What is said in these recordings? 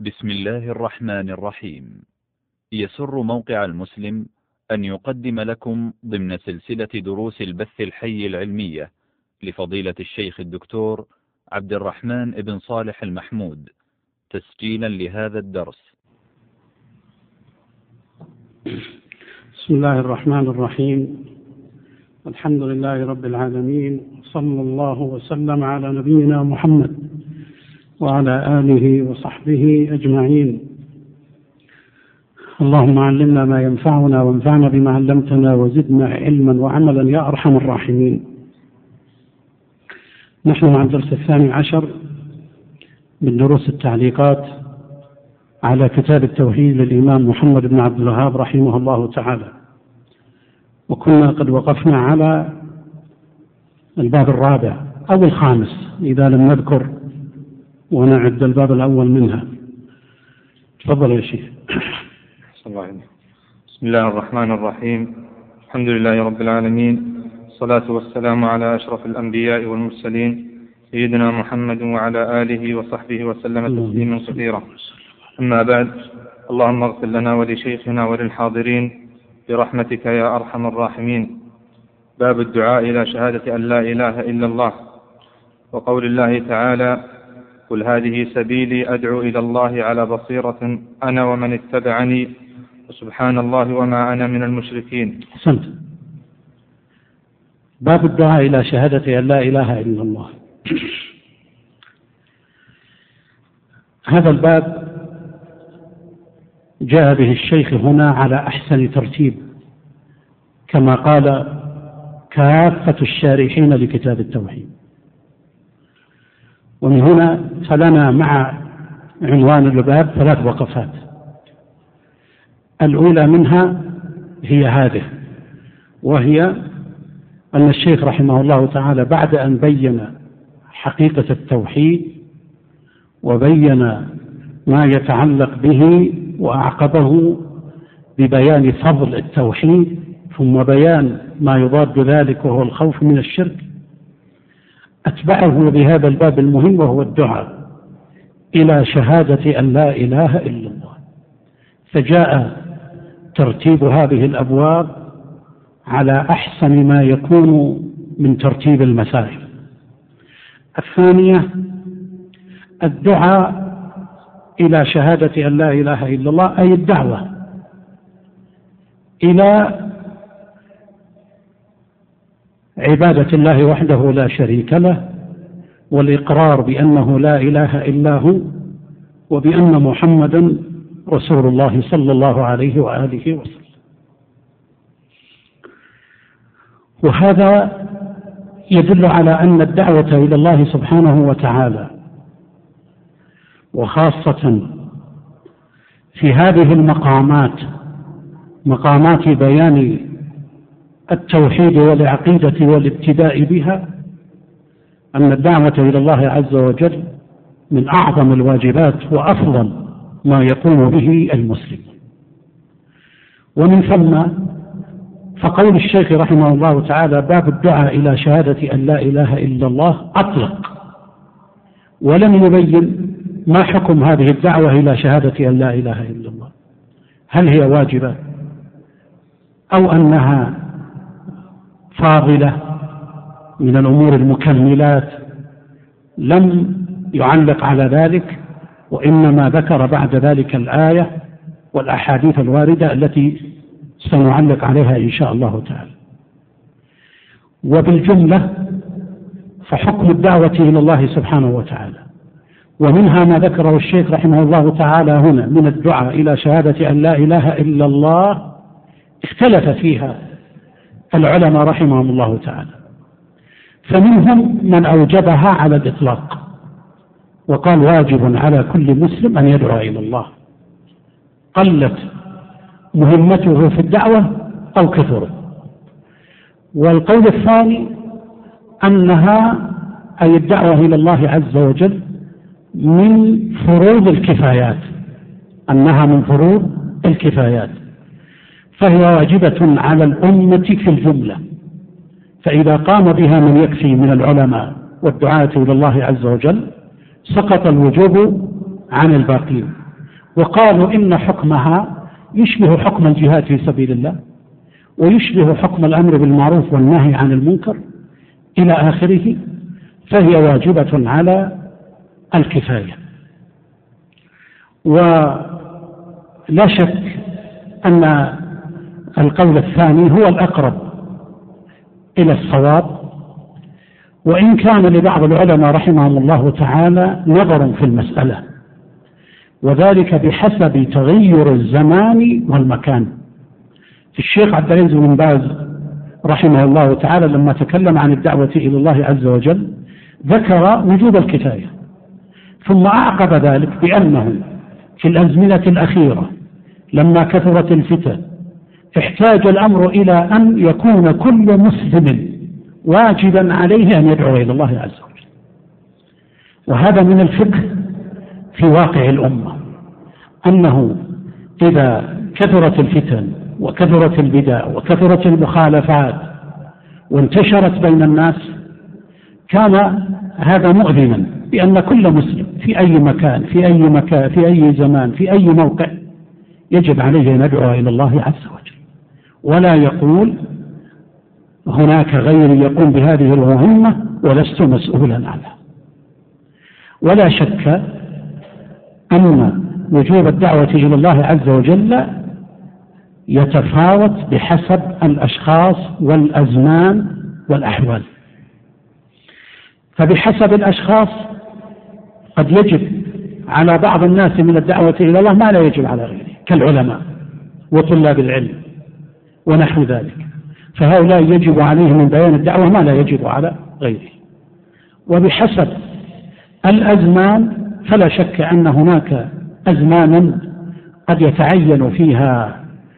بسم الله الرحمن الرحيم. يسر موقع المسلم أن يقدم لكم ضمن سلسلة دروس البث الحي العلمية لفضيلة الشيخ الدكتور عبد الرحمن بن صالح المحمود تسجيلا لهذا الدرس. بسم الله الرحمن الرحيم. الحمد لله رب العالمين، صلى الله وسلم على نبينا محمد وعلى آله وصحبه أجمعين. اللهم علمنا ما ينفعنا وانفعنا بما علمتنا وزدنا علما وعملا يا أرحم الراحمين. نحن مع الدرس 12 من دروس التعليقات على كتاب التوحيد للإمام محمد بن عبد الوهاب رحمه الله تعالى، وكنا قد وقفنا على الباب الرابع أو الخامس إذا لم نذكر ونعد الباب الأول منها. تفضل يا شيخ. بسم الله الرحمن الرحيم. الحمد لله رب العالمين، الصلاة والسلام على أشرف الأنبياء والمرسلين سيدنا محمد وعلى آله وصحبه وسلم تسليما كثيرا. أما بعد، اللهم اغفر لنا ولشيخنا وللحاضرين برحمتك يا أرحم الراحمين. باب الدعاء إلى شهادة أن لا إله إلا الله، وقول الله تعالى: قل هذه سبيلي أدعو إلى الله على بصيرة أنا ومن اتبعني وسبحان الله وما أنا من المشركين. أحسنت. باب الدعاء إلى شهادة أن لا إله إلا الله. هذا الباب جاء به الشيخ هنا على أحسن ترتيب، كما قال كافة الشارحين لكتاب التوحيد. ومن هنا فلنا مع عنوان الباب 3 وقفات. الأولى منها هي هذه، وهي أن الشيخ رحمه الله تعالى بعد أن بين حقيقة التوحيد وبين ما يتعلق به وأعقبه ببيان فضل التوحيد، ثم بيان ما يضاد ذلك وهو الخوف من الشرك، أتبعه بهذا الباب المهم وهو الدعاء إلى شهادة أن لا إله إلا الله. فجاء ترتيب هذه الأبواب على أحسن ما يكون من ترتيب المسائل. الثانية الدعاء إلى شهادة أن لا إله إلا الله، أي الدعوة إلى عبادة الله وحده لا شريك له، والإقرار بأنه لا إله إلا هو، وبأن محمدا رسول الله صلى الله عليه وآله وسلم. وهذا يدل على أن الدعوة إلى الله سبحانه وتعالى، وخاصة في هذه المقامات، مقامات بيان التوحيد والعقيدة والابتداء بها، أن الدعوة إلى الله عز وجل من أعظم الواجبات وأفضل ما يقوم به المسلم. ومن ثم فقول الشيخ رحمه الله تعالى باب الدعاء إلى شهادة أن لا إله إلا الله أطلق، ولم يبين ما حكم هذه الدعوة إلى شهادة أن لا إله إلا الله، هل هي واجبة أو أنها فاضلة من الأمور المكملات. لم يعلق على ذلك، وإنما ذكر بعد ذلك الآية والأحاديث الواردة التي سنعلق عليها إن شاء الله تعالى. وبالجملة فحكم الدعوة إلى الله سبحانه وتعالى، ومنها ما ذكره الشيخ رحمه الله تعالى هنا من الدعاء إلى شهادة أن لا إله إلا الله، اختلف فيها العلماء رحمهم الله تعالى، فمنهم من أوجبها على الإطلاق وقال واجب على كل مسلم أن يدعو إلى الله، قلت مهمته في الدعوة أو كثرت. والقول الثاني أنها أي الدعوة إلى الله عز وجل من فروض الكفايات، أنها من فروض الكفايات، فهي واجبة على الأمة في الجملة، فإذا قام بها من يكفي من العلماء والدعاة إلى الله عز وجل سقط الوجوب عن الباقين. وقالوا إن حكمها يشبه حكم الجهاد في سبيل الله، ويشبه حكم الأمر بالمعروف والنهي عن المنكر إلى آخره، فهي واجبة على الكفاية. ولا شك أن القول الثاني هو الأقرب إلى الصواب، وإن كان لبعض العلماء رحمهم الله تعالى نظر في المسألة، وذلك بحسب تغير الزمان والمكان. الشيخ عبد العزيز بن باز رحمه الله تعالى لما تكلم عن الدعوة إلى الله عز وجل ذكر وجوب الكفاية، ثم أعقب ذلك بأنه في الأزمنة الأخيرة لما كثرت الفتن احتاج الأمر إلى أن يكون كل مسلم واجبا عليه أن يدعو إلى الله عز وجل. وهذا من الفقه في واقع الأمة، أنه إذا كثرت الفتن وكثرت البدع وكثرت المخالفات وانتشرت بين الناس، كان هذا مؤذنا بأن كل مسلم في أي مكان في أي زمان في أي موقع يجب عليه أن يدعو إلى الله عز وجل، ولا يقول هناك غيري يقوم بهذه المهمة ولست مسؤولا عنها. ولا شك أن وجوب الدعوة إلى الله عز وجل يتفاوت بحسب الأشخاص والأزمان والأحوال. فبحسب الأشخاص قد يجب على بعض الناس من الدعوة إلى الله ما لا يجب على غيره، كالعلماء وطلاب العلم ونحو ذلك، فهؤلاء يجب عليهم من بيان الدعوة ما لا يجب على غيره. وبحسب الأزمان فلا شك أن هناك أزمانا قد يتعين فيها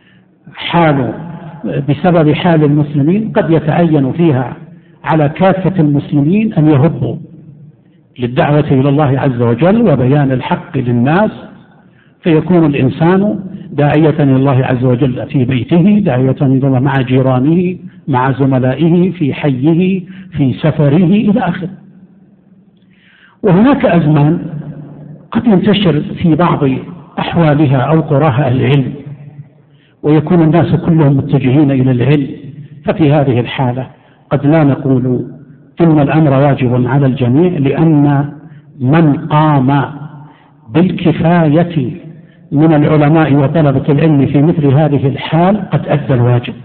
بسبب حال المسلمين، قد يتعين فيها على كافة المسلمين أن يهبوا للدعوة إلى الله عز وجل وبيان الحق للناس، فيكون الإنسان داعية إلى الله عز وجل في بيته، داعية إلى الله مع جيرانه، مع زملائه في حيه، في سفره إلى آخره. وهناك أزمان قد ينتشر في بعض أحوالها أو قراها العلم، ويكون الناس كلهم متجهين إلى العلم، ففي هذه الحالة قد لا نقول إن الأمر واجب على الجميع، لأن من قام بالكفاية من العلماء وطلبة العلم في مثل هذه الحال قد أدى الواجب.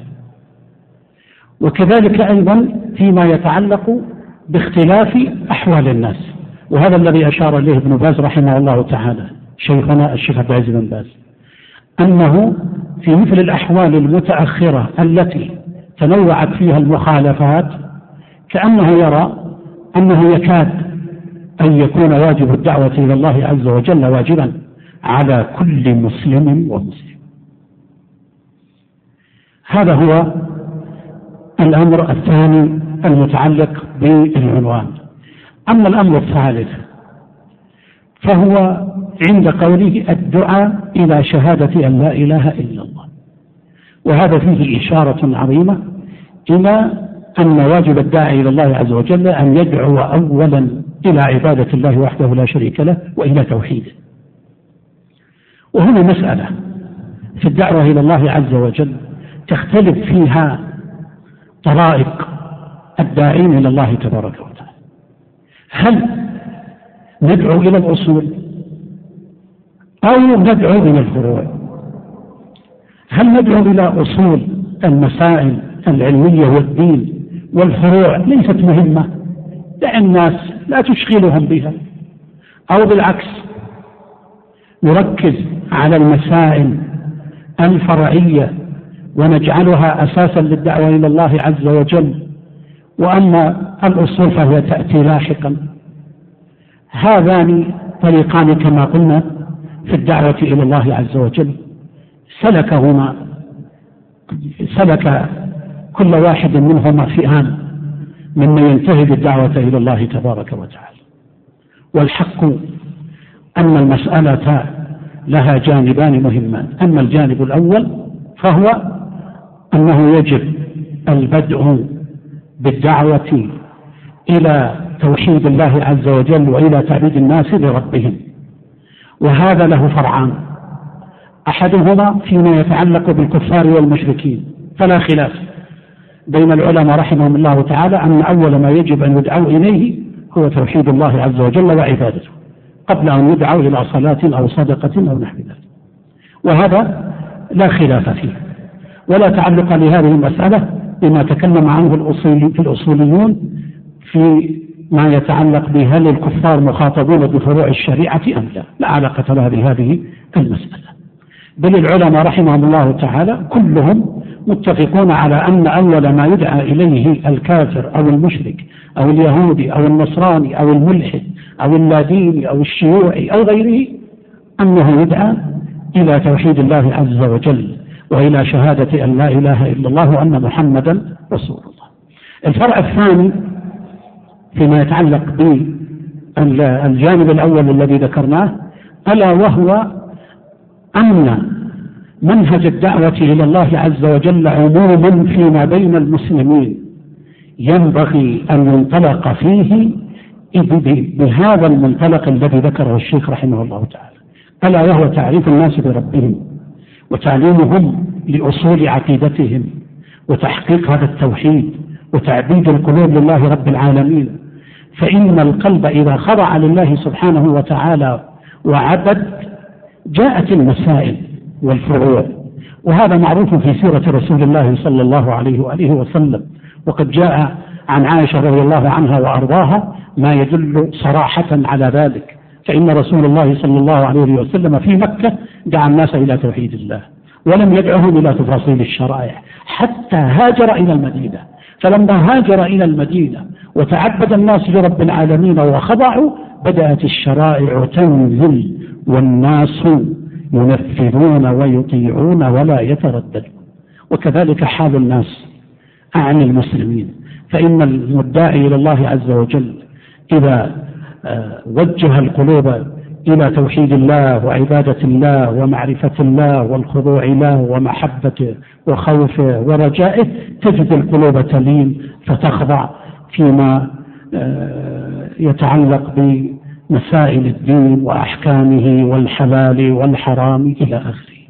وكذلك أيضا فيما يتعلق باختلاف أحوال الناس، وهذا الذي أشار إليه ابن باز رحمه الله تعالى، شيخنا الشيخ عبد العزيز بن باز، أنه في مثل الأحوال المتأخرة التي تنوعت فيها المخالفات كأنه يرى أنه يكاد أن يكون واجب الدعوة إلى الله عز وجل واجبا على كل مسلم ومسلم. هذا هو الأمر الثاني المتعلق بالعنوان. أما الأمر الثالث فهو عند قوله الدعاء إلى شهادة أن لا إله إلا الله، وهذا فيه إشارة عظيمة إلى أن واجب الداعي إلى الله عز وجل أن يدعو أولا إلى عبادة الله وحده لا شريك له وإلى توحيده. وهنا مسألة في الدعوة إلى الله عز وجل تختلف فيها طرائق الداعين إلى الله تبارك وتعالى. هل ندعو إلى الأصول أو ندعو إلى الفروع؟ هل ندعو إلى أصول المسائل العلمية والدين والفروع ليست مهمة، دع الناس لا تشغلهم بها، أو بالعكس نركز على المسائل الفرعية ونجعلها أساسا للدعوة إلى الله عز وجل، وأما الأصول فهي تأتي لاحقا؟ هذان طريقان كما قلنا في الدعوة إلى الله عز وجل، سلك كل واحد منهما فئام ممن ينتهي بالدعوة إلى الله تبارك وتعالى. والحق أن المسألة لها جانبان مهمان. أما الجانب الأول فهو أنه يجب البدء بالدعوة إلى توحيد الله عز وجل وإلى تعبيد الناس لربهم، وهذا له فرعان. أحدهما فيما يتعلق بالكفار والمشركين، فلا خلاف بين العلماء رحمهم الله تعالى أن أول ما يجب أن يدعوا إليه هو توحيد الله عز وجل وعبادته قبل أن يدعوا إلى صلاة أو صدقة أو نحو ذلك، وهذا لا خلاف فيه، ولا تعلق لهذه المسألة بما تكلم عنه الأصوليون في ما يتعلق بهل الكفار مخاطبون بفروع الشريعة أم لا، لا علاقة لها بهذه المسألة. بل العلماء رحمهم الله تعالى كلهم متفقون على أن أول ما يدعى إليه الكافر أو المشرك أو اليهودي أو النصراني أو الملحد أو اللاديني أو الشيوعي أو غيره أنه يدعى إلى توحيد الله عز وجل وإلى شهادة أن لا إله إلا الله وأن محمدا رسول الله. الفرع الثاني فيما يتعلق بالجانب الأول الذي ذكرناه ألا وهو أن منهج الدعوة إلى الله عز وجل عموما فيما بين المسلمين ينبغي أن ينطلق فيه بهذا المنطلق الذي ذكره الشيخ رحمه الله تعالى، ألا وهو تعريف الناس بربهم وتعليمهم لأصول عقيدتهم وتحقيق هذا التوحيد وتعبيد القلوب لله رب العالمين. فإن القلب إذا خضع لله سبحانه وتعالى وعبد جاءت المسائل والفروع، وهذا معروف في سيرة رسول الله صلى الله عليه وآله وسلم، وقد جاء عن عائشة رضي الله عنها وأرضاها ما يدل صراحة على ذلك. فإن رسول الله صلى الله عليه وسلم في مكة دعا الناس إلى توحيد الله ولم يدعهم إلى تفاصيل الشرائع حتى هاجر إلى المدينة. فلما هاجر إلى المدينة وتعبد الناس لرب العالمين وخضعوا بدأت الشرائع تنزل والناس ينفذون ويطيعون ولا يترددون. وكذلك حال الناس عن المسلمين، فإن المدعي إلى الله عز وجل إذا وجه القلوب إلى توحيد الله وعبادة الله ومعرفة الله والخضوع له ومحبته وخوفه ورجائه تجد القلوب تلين فتخضع فيما يتعلق بمسائل الدين وأحكامه والحلال والحرام إلى آخره.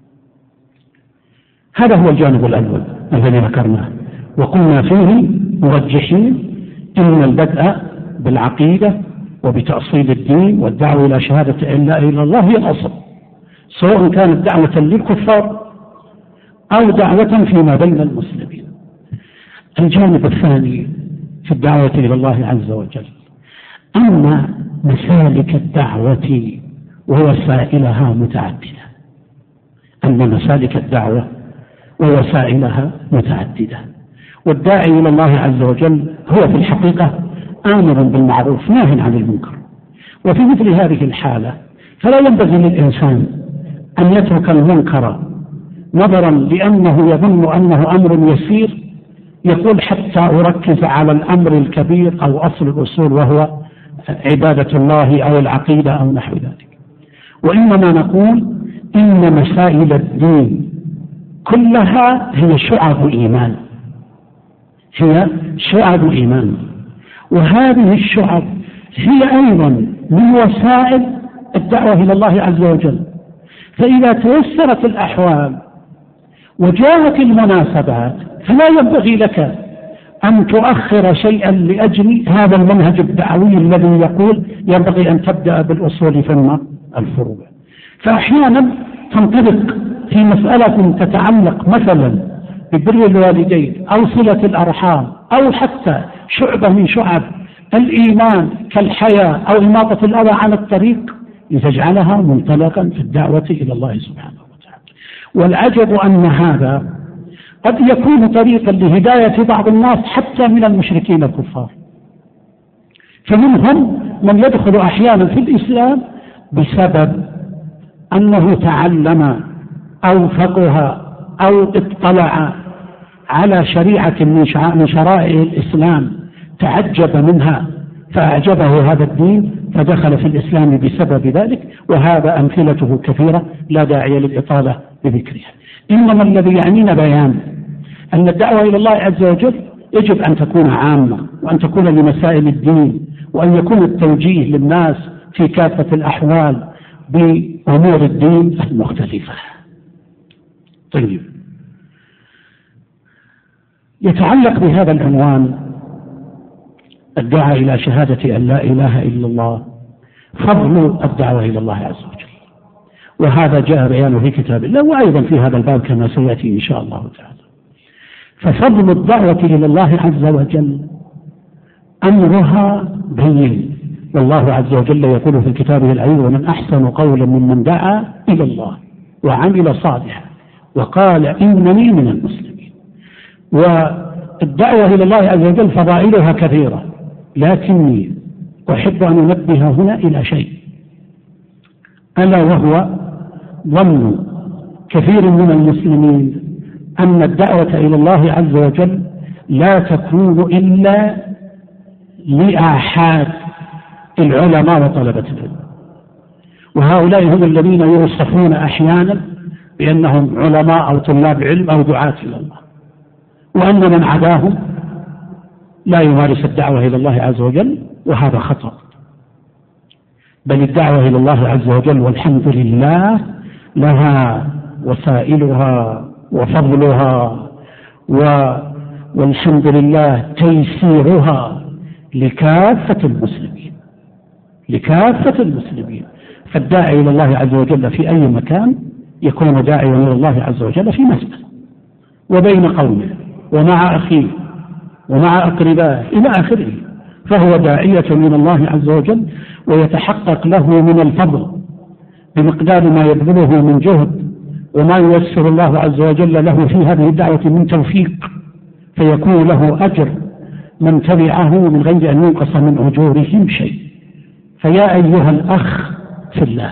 هذا هو الجانب الأول الذي ذكرناه، وقلنا فيه مرجحين إن البدء بالعقيدة وبتأصيل الدين والدعوة إلى شهادة أن لا إله إلا الله هي الأصل، سواء كانت دعوة للكفار أو دعوة فيما بين المسلمين. الجانب الثاني في الدعوة إلى الله عز وجل أن مسالك الدعوة ووسائلها متعددة، أن مسالك الدعوة ووسائلها متعددة، والداعي إلى الله عز وجل هو في الحقيقة آمر بالمعروف ناهٍ عن المنكر. وفي مثل هذه الحالة فلا ينبغي للإنسان أن يترك المنكر نظرا لأنه يظن أنه أمر يسير، يقول حتى أركز على الأمر الكبير أو أصل الأصول وهو عبادة الله أو العقيدة أو نحو ذلك. وإنما نقول إن مسائل الدين كلها هي شعب الإيمان، هي شعب الإيمان، وهذه الشعب هي أيضا من وسائل الدعوة إلى الله عز وجل. فإذا تيسرت الأحوال وجاءت المناسبات فلا ينبغي لك أن تؤخر شيئا لأجل هذا المنهج الدعوي الذي يقول ينبغي أن تبدأ بالأصول ثم الفروع. فأحيانا تنطلق في مسألة تتعلق مثلا ببر الوالدين أو صلة الأرحام أو حتى شعبة من شعب الإيمان كالحياة أو إماطة الأذى عن الطريق لتجعلها منطلقا في الدعوة إلى الله سبحانه وتعالى. والعجب أن هذا قد يكون طريقا لهداية بعض الناس حتى من المشركين الكفار، فمنهم من يدخل أحيانا في الإسلام بسبب أنه تعلم أو فقه أو اطلع على شريعة من شرائع الإسلام تعجب منها فأعجبه هذا الدين فدخل في الإسلام بسبب ذلك، وهذا أمثلته كثيرة لا داعي للإطالة بذكرها. إنما الذي يعنينا بيان أن الدعوة إلى الله عز وجل يجب أن تكون عامة وأن تكون لمسائل الدين، وأن يكون التوجيه للناس في كافة الأحوال بأمور الدين المختلفة. طيب، يتعلق بهذا العنوان الدعاء إلى شهادة أن لا إله إلا الله فضل الدعوة إلى الله عز وجل، وهذا جاء بيانه في كتاب الله وأيضا في هذا الباب كما سيأتي إن شاء الله تعالى. ففضل الدعوة إلى الله عز وجل أمرها بين، والله عز وجل يقول في كتابه العزيز: ومن أحسن قولا ممن دعا إلى الله وعمل صالحا وقال إنني من المسلمين. والدعوة إلى الله عز وجل فضائلها كثيرة، لكني أحب أن أنبه هنا إلى شيء، ألا وهو ظن كثير من المسلمين أن الدعوة إلى الله عز وجل لا تكون إلا لآحاد العلماء وطلبة العلم، وهؤلاء هم الذين يوصفون أحيانا بأنهم علماء أو طلاب علم أو دعاة إلى الله، وأن من عداهم لا يمارس الدعوة إلى الله عز وجل، وهذا خطأ. بل الدعوة إلى الله عز وجل والحمد لله لها وسائلها وفضلها والحمد لله تيسيرها لكافة المسلمين. فالداعي إلى الله عز وجل في أي مكان يكون داعيا إلى الله عز وجل في مسجد وبين قومه ومع أخيه ومع أقربائه إلى آخره، فهو داعية من الله عز وجل، ويتحقق له من الفضل بمقدار ما يبذله من جهد وما ييسر الله عز وجل له في هذه الدعوة من توفيق، فيكون له أجر من تبعه من غير أن ينقص من أجورهم شيء. فيا أيها الأخ في الله،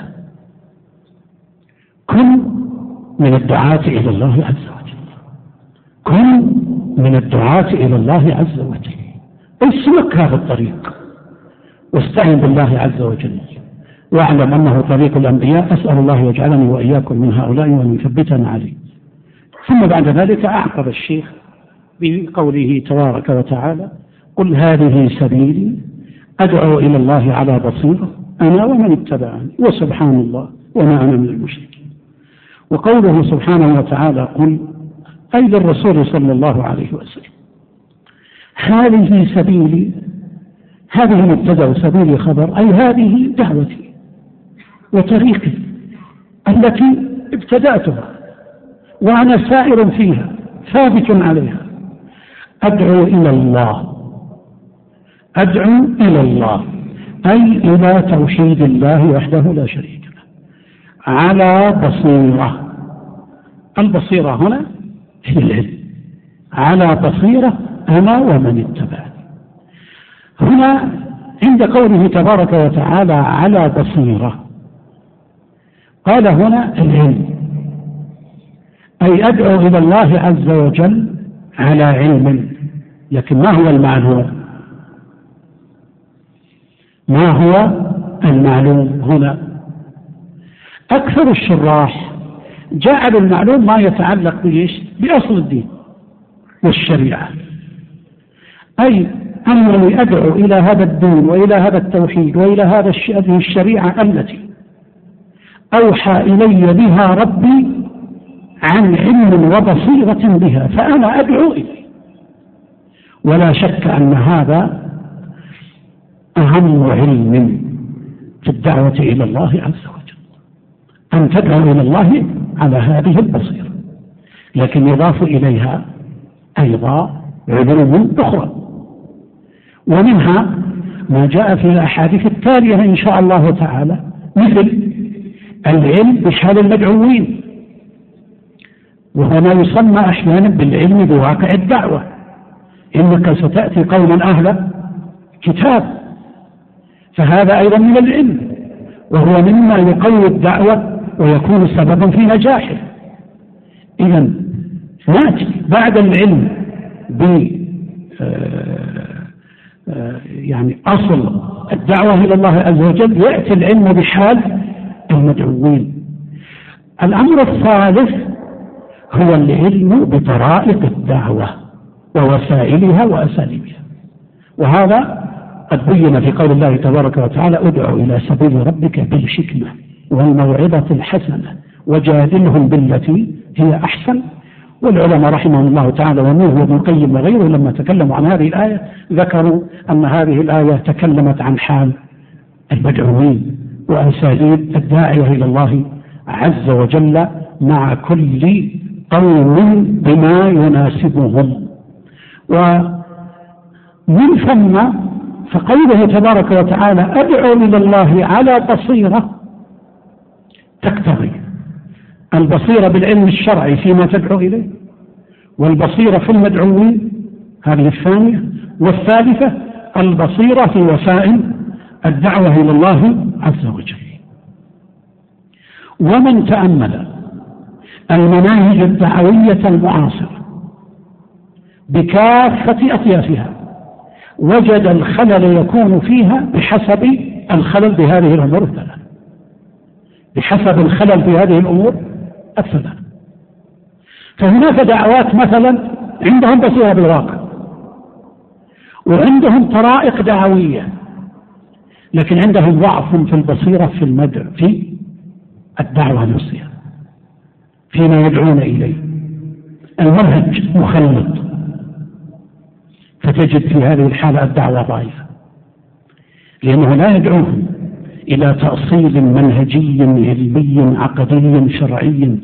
كن من الدعاة إلى الله عز وجل، كن من الدعاة إلى الله عز وجل، اسلك هذا الطريق واستعن بالله عز وجل، واعلم أنه طريق الأنبياء. أسأل الله يجعلني وإياكم من هؤلاء وأن يثبتنا عليه. ثم بعد ذلك أعقب الشيخ بقوله تبارك وتعالى: قل هذه سبيلي أدعو إلى الله على بصيرة أنا ومن اتبعني وسبحان الله وما أنا من المشركين. وقوله سبحانه وتعالى قل أي للرسول صلى الله عليه وسلم: هذه سبيلي، هذه مبتدأ سبيلي خبر، أي هذه دعوتي وطريقي التي ابتدأتها وأنا سائر فيها ثابت عليها. أدعو إلى الله، أدعو إلى الله أي إلى توحيد الله وحده لا شريك له على بصيرة. البصيرة هنا هي العلم، على بصيرة أنا ومن اتبعني. هنا عند قوله تبارك وتعالى على بصيرة قال هنا العلم، أي أدعو إلى الله عز وجل على علم. لكن ما هو المعلوم؟ ما هو المعلوم هنا؟ أكثر الشراح جعل المعلوم ما يتعلق بأصل الدين والشريعة، أي أنني أدعو إلى هذا الدين وإلى هذا التوحيد وإلى هذه الشريعة التي أوحى إلي بها ربي عن علم وبصيرة بها، فأنا أدعو إليه. ولا شك أن هذا أهم علم في الدعوة إلى الله عز وجل، أن تدعو إلى الله على هذه البصيرة. لكن يضاف إليها أيضا علوم أخرى، ومنها ما جاء في الأحاديث التالية إن شاء الله تعالى، مثل العلم بحال المدعوين، وهو ما يسمى أحيانا بالعلم بواقع الدعوة. إنك ستأتي قوما أهل كتاب، فهذا أيضا من العلم، وهو مما يقوي الدعوة ويكون سببا في نجاحه. إذن نأتي بعد العلم يعني أصل الدعوة إلى الله عز وجل، يأتي العلم بحال المدعوين. الأمر الثالث هو العلم بطرائق الدعوة ووسائلها وأساليبها، وهذا قد بين في قول الله تبارك وتعالى ادعو إلى سبيل ربك بالحكمة والموعظة الحسنة وجادلهم بالتي هي أحسن. والعلماء رحمهم الله تعالى ومنه ابن القيم وغيره لما تكلموا عن هذه الآية ذكروا أن هذه الآية تكلمت عن حال المدعوين وأساليب الداعية إلى الله عز وجل مع كل قوم بما يناسبهم. ومن ثم فقوله تبارك وتعالى أدعو إلى الله على بصيرة تقتضي البصيرة بالعلم الشرعي فيما تدعو إليه، والبصيرة في المدعوين هذه الثانية، والثالثة البصيرة في وسائل الدعوة إلى الله عز وجل. ومن تأمل المناهج الدعوية المعاصرة بكافة أطيافها وجد الخلل يكون فيها بحسب الخلل بهذه الأمور الثلاث، بحسب الخلل في هذه الأمور الثلاث. فهناك دعوات مثلا عندهم بصيرة بالواقع وعندهم طرائق دعوية، لكن عندهم ضعف في البصيرة في الدعوة نفسها فيما يدعون إليه، المنهج مخلط، فتجد في هذه الحالة الدعوة ضعيفة، لأنه لا يدعوهم إلى تأصيل منهجي علمي عقدي شرعي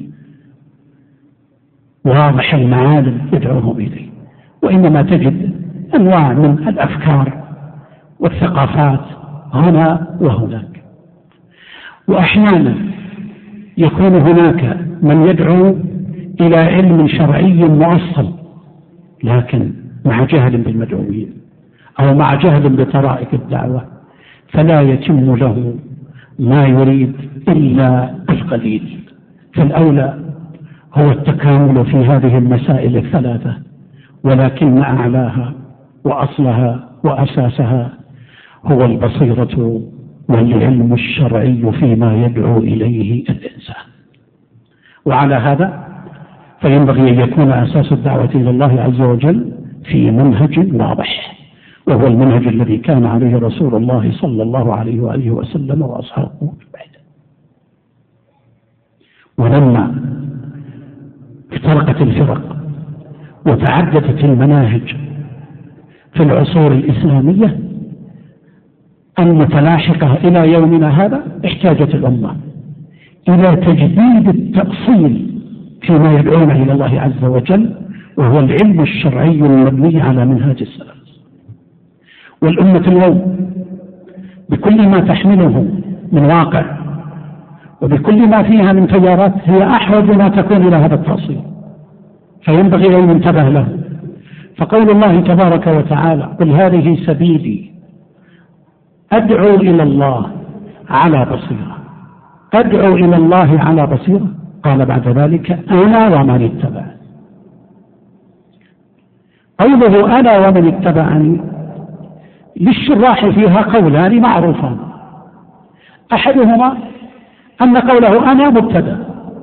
واضح المعالم يدعوهم إليه، وإنما تجد أنواع من الأفكار والثقافات هنا وهناك. وأحيانا يكون هناك من يدعو إلى علم شرعي مؤصل لكن مع جهل بالمدعوين أو مع جهل بطرائق الدعوة، فلا يتم له ما يريد إلا القليل. فالأولى هو التكامل في هذه المسائل الثلاثة، ولكن أعلاها وأصلها وأساسها هو البصيرة والعلم الشرعي فيما يدعو إليه الإنسان. وعلى هذا فينبغي أن يكون أساس الدعوة إلى الله عز وجل في منهج واضح، وهو المنهج الذي كان عليه رسول الله صلى الله عليه وآله وسلم وأصحابه بعده. ولما افترقت الفرق وتعددت المناهج في العصور الإسلامية المتلاحقة إلى يومنا هذا، احتاجت الأمة إلى تجديد التأصيل فيما يدعون إلى الله عز وجل، وهو العلم الشرعي المبني على منهاج السلف. والأمة اليوم بكل ما تحمله من واقع وبكل ما فيها من تيارات هي أحوج ما تكون إلى هذا التأصيل، فينبغي أن ينتبه له. فقول الله تبارك وتعالى قل هذه سبيلي أدعو إلى الله على بصيرة، أدعو إلى الله على بصيرة، قال بعد ذلك أنا ومن اتبعني. قوله أنا ومن اتبعني للشراح فيها قولان معروفان، أحدهما أن قوله أنا مبتدأ،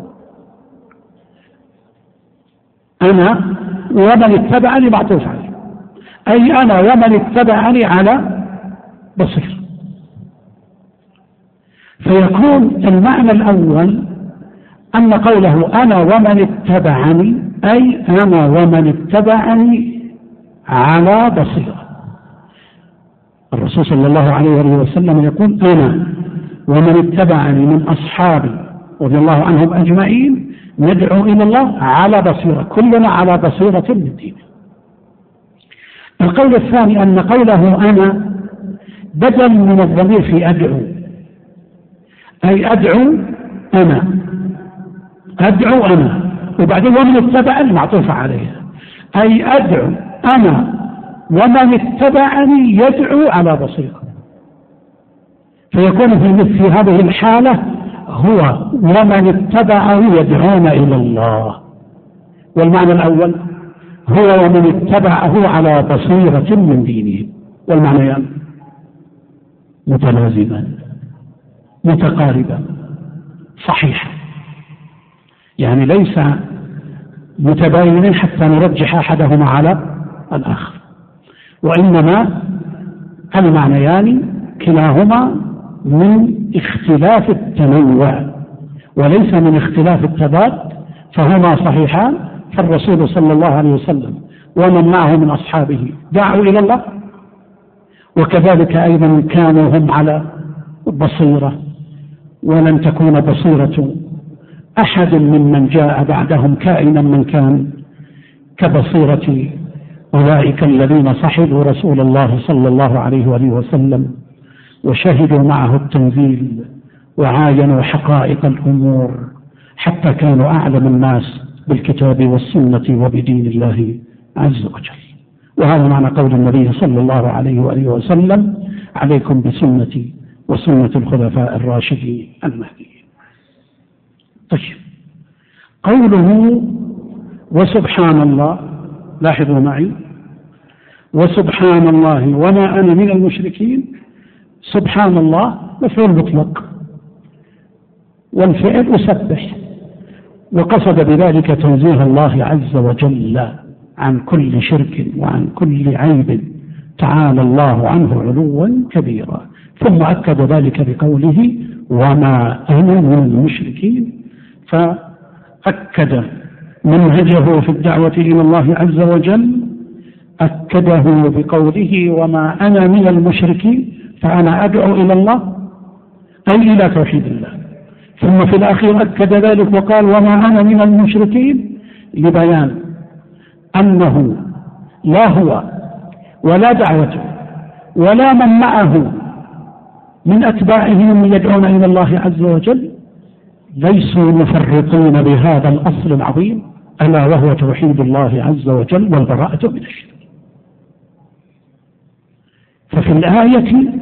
أنا ومن اتبعني معطوف عليه، أي أنا ومن اتبعني على بصير. فيكون المعنى الأول أن قوله أنا ومن اتبعني أي أنا ومن اتبعني على بصيرة. الرسول صلى الله عليه وسلم يقول أنا ومن اتبعني من أصحابي رضي الله عنهم أجمعين ندعو إلى الله على بصيرة، كلنا على بصيرة من دينه. القول الثاني أن قوله أنا بدل من الضمير في أدعو، أي أدعو أنا، أدعو أنا، وبعدين ومن اتبعني معطوف عليها، أي أدعو أنا ومن اتبعني يدعو على بصيرة. فيكون في هذه الحالة هو ومن اتبعه يدعون إلى الله، والمعنى الأول هو ومن اتبعه على بصيرة من دينه، والمعنيان متلازمان متقاربان صحيح، يعني ليس متباينين حتى نرجح أحدهما على الآخر، وإنما المعنيان كلاهما من اختلاف التنوع وليس من اختلاف التضاد، فهما صحيحان. فالرسول صلى الله عليه وسلم ومن معه من أصحابه دعوا إلى الله، وكذلك أيضا كانوا هم على بصيرة، ولن تكون بصيرة أحد ممن جاء بعدهم كائنا من كان كبصيرة أولئك الذين صحبوا رسول الله صلى الله عليه وآله وسلم وشهدوا معه التنزيل وعاينوا حقائق الأمور حتى كانوا أعلم الناس بالكتاب والسنة وبدين الله عز وجل. وهذا معنى قول النبي صلى الله عليه وآله وسلم: عليكم بسنتي وسنة الخلفاء الراشدين المهديين. طيب، قوله وسبحان الله، لاحظوا معي، وسبحان الله وما أنا من المشركين. سبحان الله مفعول مطلق، والفعل أسبح، وقصد بذلك تنزيه الله عز وجل عن كل شرك وعن كل عيب، تعالى الله عنه علوا كبيرا. ثم أكد ذلك بقوله وما أنا من المشركين، فأكد منهجه في الدعوة إلى الله عز وجل، أكده بقوله وما أنا من المشركين، فأنا أدعو إلى الله أي إلى توحيد الله. ثم في الأخير أكد ذلك وقال وما أنا من المشركين، لبيان أنه لا هو ولا دعوته ولا من معه من أتباعه من يدعون إلى الله عز وجل ليسوا مفرطين بهذا الأصل العظيم، ألا وهو توحيد الله عز وجل والبراءة من الشرك. ففي الآية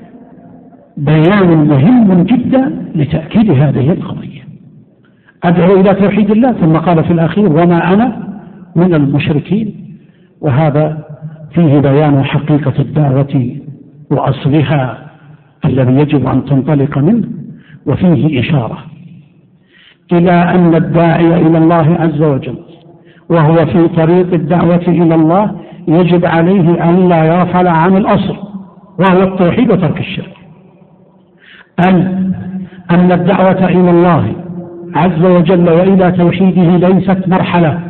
بيان مهم جدا لتأكيد هذه القضية: أدعو إلى توحيد الله، ثم قال في الأخير وما أنا من المشركين. وهذا فيه بيان حقيقة الدعوة وأصلها الذي يجب أن تنطلق منه، وفيه إشارة إلى أن الداعي إلى الله عز وجل وهو في طريق الدعوة إلى الله يجب عليه أن لا يغفل عن الأصل، وهو التوحيد وترك الشرك. أن الدعوة إلى الله عز وجل وإلى توحيده ليست مرحلة.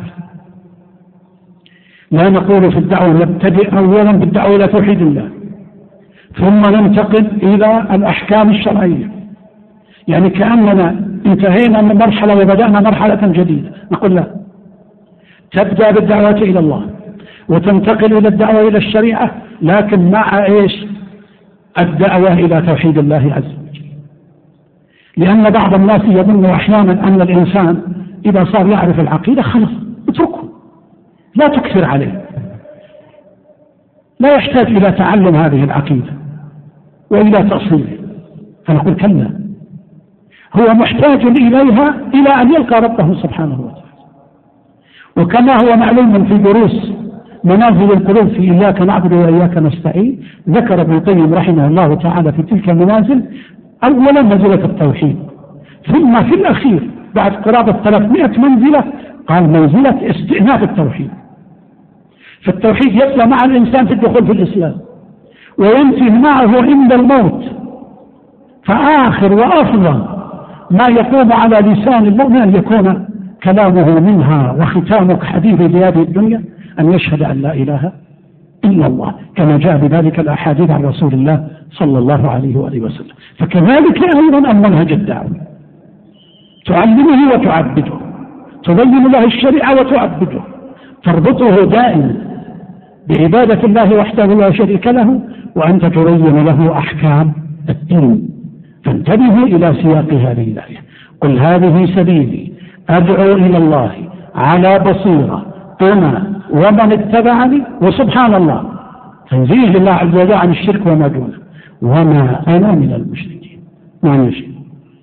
لا نقول في الدعوة نبتدئ أولا بالدعوة إلى توحيد الله ثم ننتقل إلى الأحكام الشرعية، يعني كأننا انتهينا من مرحلة وبدأنا مرحلة جديدة. نقول لا، تبدأ بالدعوة إلى الله وتنتقل إلى الدعوة إلى الشريعة، لكن مع إيش؟ الدعوة إلى توحيد الله عز وجل. لأن بعض الناس يظن أحيانا أن الإنسان إذا صار يعرف العقيدة خلاص اتركه، لا تكثر عليه، لا يحتاج إلى تعلم هذه العقيدة وإلى تأصيله. فنقول كلا، هو محتاج إليها إلى أن يلقى ربه سبحانه وتعالى. وكما هو معلوم في دروس منازل القلوب في إياك نعبد وإياك نستعين، ذكر ابن القيم رحمه الله تعالى في تلك المنازل أولا منزلة التوحيد، ثم في الأخير بعد قرابة 300 منزلة قال منزلة استئناف التوحيد. فالتوحيد يبدأ مع الإنسان في الدخول في الإسلام وينتهي معه عند الموت. فآخر وأفضل ما يقوم على لسان المؤمن أن يكون كلامه منها وختامك حديث بهذه الدنيا أن يشهد أن لا إله إلا الله، كما جاء بذلك الأحاديث عن رسول الله صلى الله عليه وآله وسلم. فكذلك أيضا المنهج الدعوي تعلمه وتعبده، تبين له الشريعة وتعبده، تربطه دائما بعبادة الله وحده لا شريك له، وأنت تبين له أحكام الدين. فانتبهوا إلى سياق هذه الآية: قل هذه سبيلي أدعو إلى الله على بصيرة أنا ومن اتبعني، وسبحان الله تنزيه لله عز وجل عن الشرك وما دونه، وما أنا من المشركين. ما نشيء.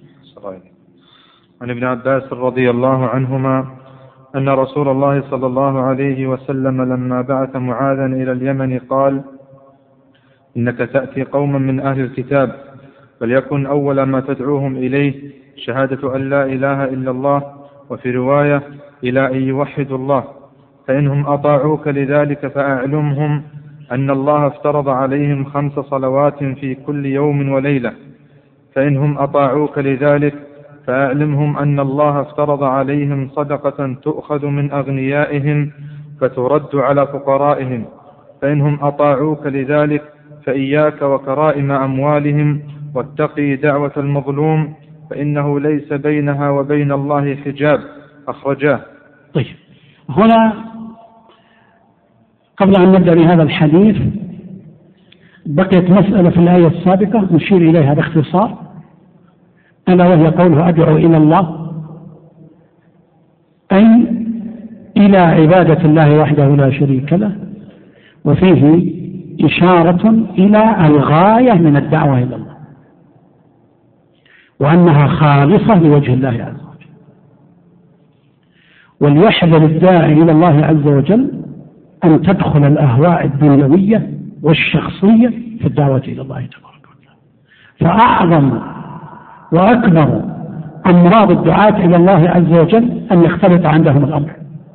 عن ابن عباس رضي الله عنهما أن رسول الله صلى الله عليه وسلم لما بعث معاذا إلى اليمن قال: إنك تأتي قوما من أهل الكتاب، فليكن أول ما تدعوهم إليه شهادة أن لا إله إلا الله، وفي رواية إلى أن يوحدوا الله، فإنهم أطاعوك لذلك فأعلمهم أن الله افترض عليهم 5 صلوات في كل يوم وليلة، فإنهم أطاعوك لذلك فأعلمهم أن الله افترض عليهم صدقة تؤخذ من أغنيائهم فترد على فقرائهم، فإنهم أطاعوك لذلك فإياك وكرائم أموالهم، واتقي دعوة المظلوم فإنه ليس بينها وبين الله حجاب. أخرجاه. طيب، هنا قبل أن نبدأ بهذا الحديث بقيت مسألة في الآية السابقة نشير إليها باختصار، ألا وهي قوله أدعو إلى الله، أي إلى عبادة الله وحده لا شريك له، وفيه إشارة إلى الغاية من الدعوة إلى الله وأنها خالصة لوجه الله عز وجل. وليحذر الداعي إلى الله عز وجل أن تدخل الأهواء الدنيوية والشخصية في الدعوة إلى الله تبارك وتعالى. فأعظم وأكبر أمراض الدعاة إلى الله عز وجل أن يختلط عندهم الأمر،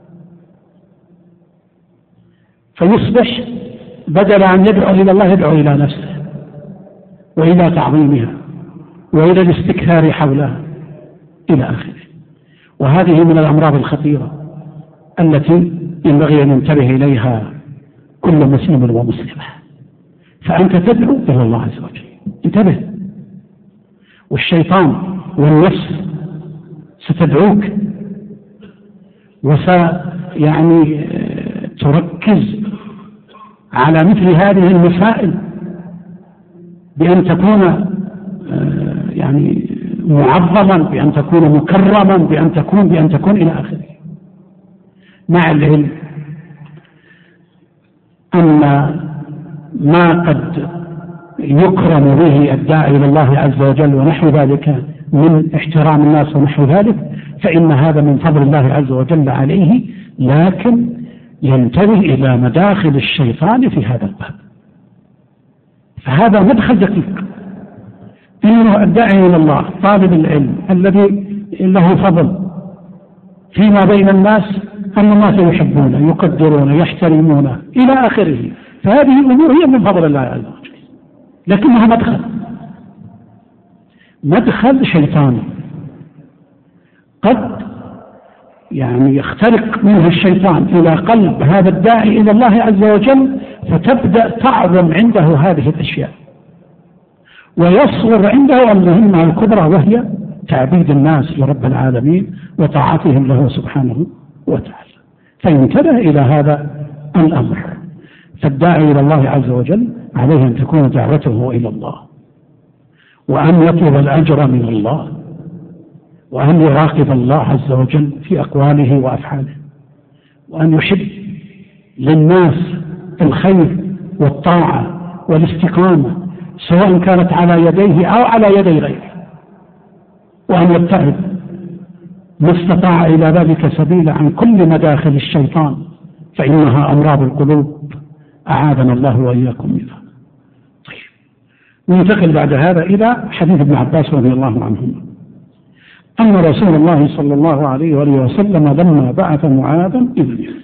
فيصبح بدل أن يدعو إلى الله يدعو إلى نفسه وإلى تعظيمها وإلى الاستكثار حولها إلى آخره. وهذه من الأمراض الخطيرة التي ينبغي أن ينتبه إليها كل مسلم ومسلمة. فأنت تدعو إلى الله عز وجل، انتبه، والشيطان والنفس ستدعوك يعني تركز على مثل هذه المسائل بأن تكون يعني معظما، بأن تكون مكرما، بأن تكون إلى آخره، مع العلم أن ما قد يكرم به الداعي إلى الله عز وجل ونحو ذلك من احترام الناس ونحو ذلك، فإن هذا من فضل الله عز وجل عليه، لكن ينتبه إلى مداخل الشيطان في هذا الباب. فهذا مدخل دقيق، إنه الداعي إلى الله طالب العلم الذي له فضل فيما بين الناس، أن الناس يحبونه يقدرونه يحترمونه إلى آخره، فهذه الأمور هي من فضل الله عز وجل، لكنها مدخل شيطاني قد يعني يخترق منه الشيطان إلى قلب هذا الداعي إلى الله عز وجل، فتبدأ تعظم عنده هذه الأشياء ويصغر عنده المهمة الكبرى، وهي تعبيد الناس لرب العالمين وطاعتهم له سبحانه وتعالى. فينتبه إلى هذا الأمر. فالداعي إلى الله عز وجل عليه أن تكون دعوته إلى الله، وأن يطلب الأجر من الله، وأن يراقب الله عز وجل في أقواله وأفعاله، وأن يحب للناس الخير والطاعة والاستقامة سواء كانت على يديه أو على يدي غيره، وأن يبتعد ما استطاع إلى ذلك سبيلا عن كل مداخل الشيطان، فإنها أمراض القلوب، أعاذنا الله وإياكم منها. طيب، ننتقل بعد هذا إلى حديث ابن عباس رضي الله عنهما أن رسول الله صلى الله عليه وآله وسلم لما بعث معاذا إلى اليمن،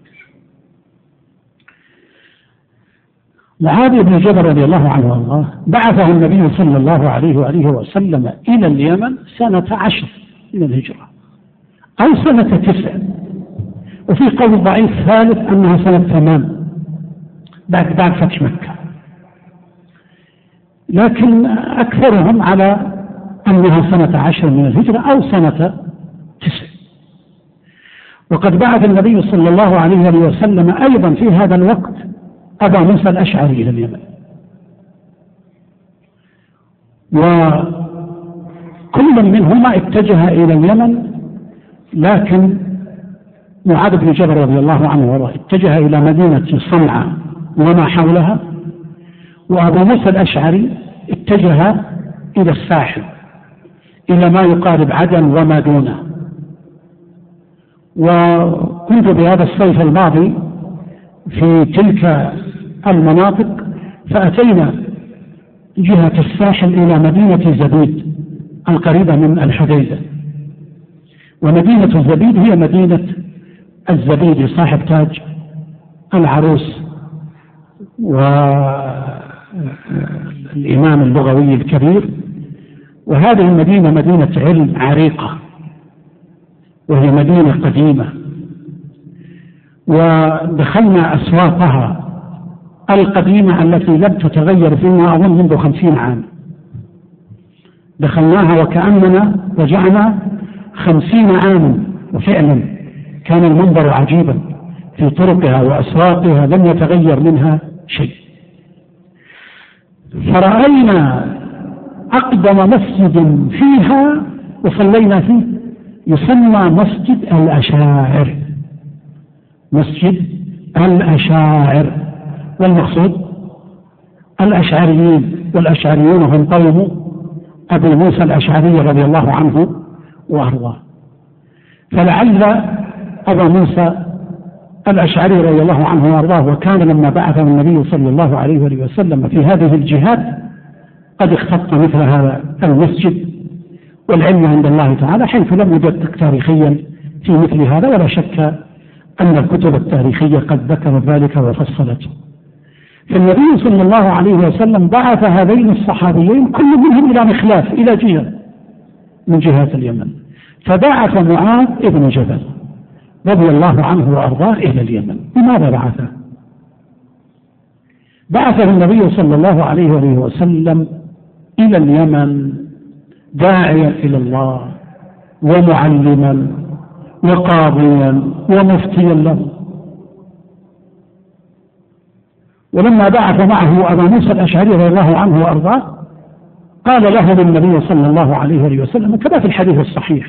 معاذ بن جبل رضي الله عنه وارضاه بعثه النبي صلى الله عليه وآله وسلم إلى اليمن سنة 10 من الهجرة أو سنة 9، وفي قول ضعيف ثالث أنها سنة 8 بعد فتح مكة، لكن أكثرهم على أنها سنة 10 من الهجرة أو سنة 9. وقد بعث النبي صلى الله عليه وسلم أيضا في هذا الوقت أبا موسى الأشعري إلى اليمن، وكل منهما اتجه إلى اليمن، لكن معاذ بن جبل رضي الله عنه وارضاه اتجه إلى مدينة صنعاء وما حولها، وأبو موسى الأشعري اتجه إلى الساحل إلى ما يقارب عدن وما دونه. وكنت بهذا الصيف الماضي في تلك المناطق، فأتينا جهة الساحل إلى مدينة زبيد القريبة من الحديدة، ومدينة الزبيد هي مدينة الزبيد صاحب تاج العروس والإمام اللغوي الكبير وهذه المدينة مدينة علم عريقة، وهي مدينة قديمة، ودخلنا أسواقها القديمة التي لم تتغير فيما أظن منذ 50 عام. دخلناها وكأننا رجعنا 50 عاما، وفعلا كان المنظر عجيبا في طرقها وأسواقها، لم يتغير منها شيء. فرأينا أقدم مسجد فيها وصلينا فيه يسمى مسجد الأشاعر، مسجد الأشاعر، والمقصود الأشعريين، والأشعريون هم قوم أبي موسى الأشعري رضي الله عنه وأرضاه. فلعل أبا موسى الأشعري رضي الله عنه وأرضاه وكان لما بعثه النبي صلى الله عليه وسلم في هذه الجهاد قد اختط مثل هذا المسجد، والعلم عند الله تعالى، حيث لم يدقق تاريخيا في مثل هذا، ولا شك أن الكتب التاريخية قد ذكرت ذلك وفصلته. فالنبي صلى الله عليه وسلم بعث هذين الصحابيين كل منهم إلى مخلاف، إلى جهة من جهات اليمن، فبعث معاذ ابن جبل رضي الله عنه وأرضاه إلى اليمن. لماذا بعثه؟ بعثه النبي صلى الله عليه وسلم إلى اليمن داعيا إلى الله ومعلما وقاضيا ومفتيا له. ولما بعث معه أبا موسى الأشعري رضي الله عنه وأرضاه قال له النبي صلى الله عليه وسلم كما في الحديث الصحيح،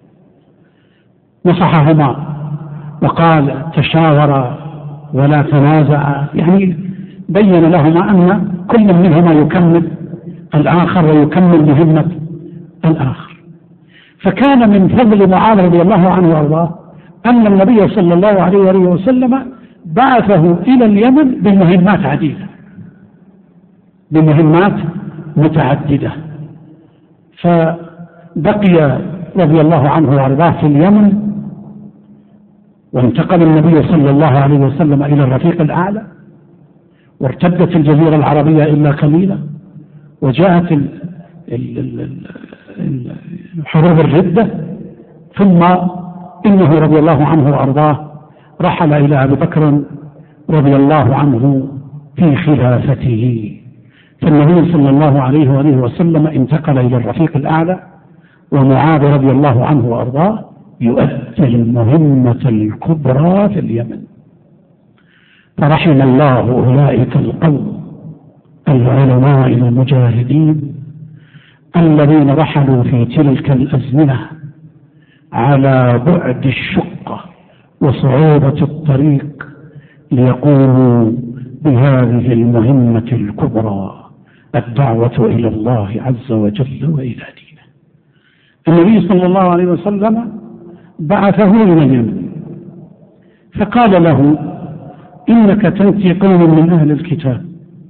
نصحهما وقال تشاورا ولا تنازعا، يعني بين لهما أن كل منهما يكمل الآخر ويكمل مهمة الآخر. فكان من فضل معاذ رضي الله عنه وأرضاه أن النبي صلى الله عليه وسلم بعثه إلى اليمن بمهمات عديدة، بمهمات متعددة. فبقي رضي الله عنه وأرضاه في اليمن، وانتقل النبي صلى الله عليه وسلم إلى الرفيق الأعلى، وارتدت الجزيرة العربية إلا قليلا، وجاءت حروب الردة، ثم إنه رضي الله عنه وأرضاه رحل إلى أبي بكر رضي الله عنه في خلافته. فالنبي صلى الله عليه وسلم انتقل إلى الرفيق الأعلى، ومعاذ رضي الله عنه وأرضاه يؤدي المهمة الكبرى في اليمن. فرحم الله أولئك القوم العلماء المجاهدين الذين رحلوا في تلك الأزمنة على بعد الشقة وصعوبة الطريق ليقوموا بهذه المهمة الكبرى، الدعوة إلى الله عز وجل وإلى دينه. النبي صلى الله عليه وسلم بعثه إلى اليمن، فقال له إنك تأتي قوم من أهل الكتاب،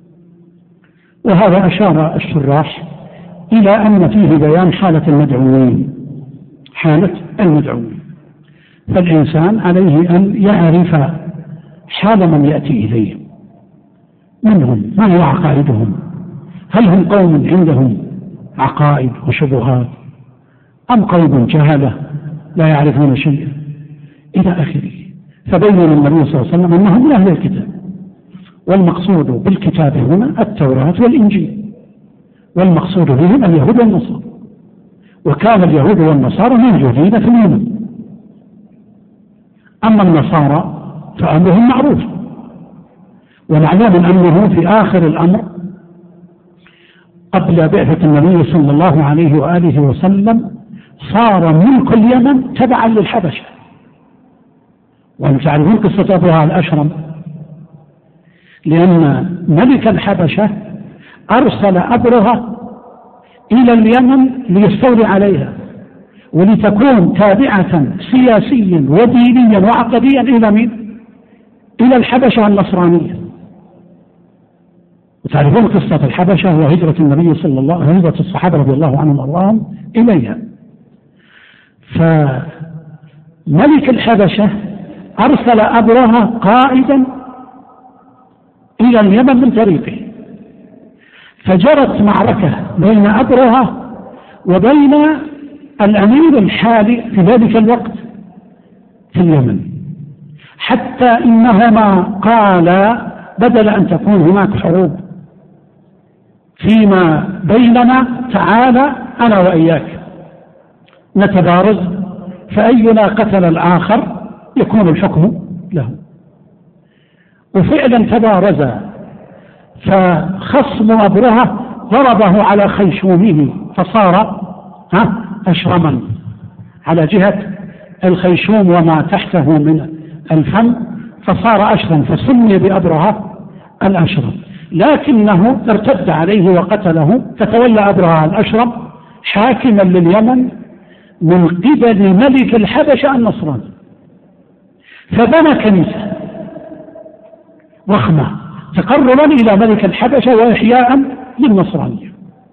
وهذا أشار الشراح إلى أن فيه بيان حالة المدعوين، حالة المدعوين. فالإنسان عليه أن يعرف حال من يأتي إليهم، منهم ما هي عقائدهم، هل هم قوم عندهم عقائد وشبهات أم قوم جهلة لا يعرفون شيئا إلى آخره. فبين النبي صلى الله عليه وسلم أنهم من أهل الكتاب، والمقصود بالكتاب هنا التوراة والإنجيل، والمقصود بهم اليهود والنصارى، وكان اليهود والنصارى موجودين في اليمن. أما النصارى فأمرهم معروف، ومعلوم أنه في آخر الأمر قبل بعثة النبي صلى الله عليه وآله وسلم صار ملك اليمن تبعا للحبشة. وأن تعرفون قصة أبوها الأشرم، لأن ملك الحبشة أرسل أبرهة إلى اليمن ليستولي عليها، ولتكون تابعة سياسيا ودينيا وعقديا إلى مين؟ إلى الحبشة النصرانية. وتعرفون قصة الحبشة وهجرة النبي صلى الله عليه وسلم، هجرة الصحابة رضي الله عنهم وأرضاهم إليها. فملك الحبشة أرسل أبرهة قائدا إلى اليمن من طريقه، فجرت معركة بين أبرهة وبين الأمير الحالي في ذلك الوقت في اليمن، حتى إنهما قال بدل أن تكون هناك حروب فيما بيننا تعالى أنا وإياك نتبارز، فأينا قتل الآخر يكون الحكم له. وفعلا تبارزا، فخصم أبرهة ضربه على خيشومه فصار أشرما على جهة الخيشوم وما تحته من الفم، فصار أشرم فسمي بأبرهة الأشرم، لكنه ارتد عليه وقتله، فتولى أبرهة الأشرم حاكما لليمن من قبل ملك الحبشة النصراني، فبنى كنيسة ضخمة تقربا إلى ملك الحبشة وإحياء للنصرانية.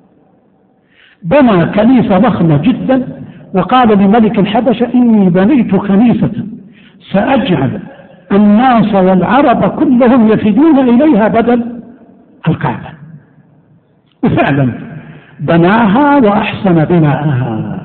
بنى كنيسة ضخمة جدا وقال لملك الحبشة إني بنيت كنيسة سأجعل الناس والعرب كلهم يفدون إليها بدل الكعبة، وفعلا بناها وأحسن بناءها.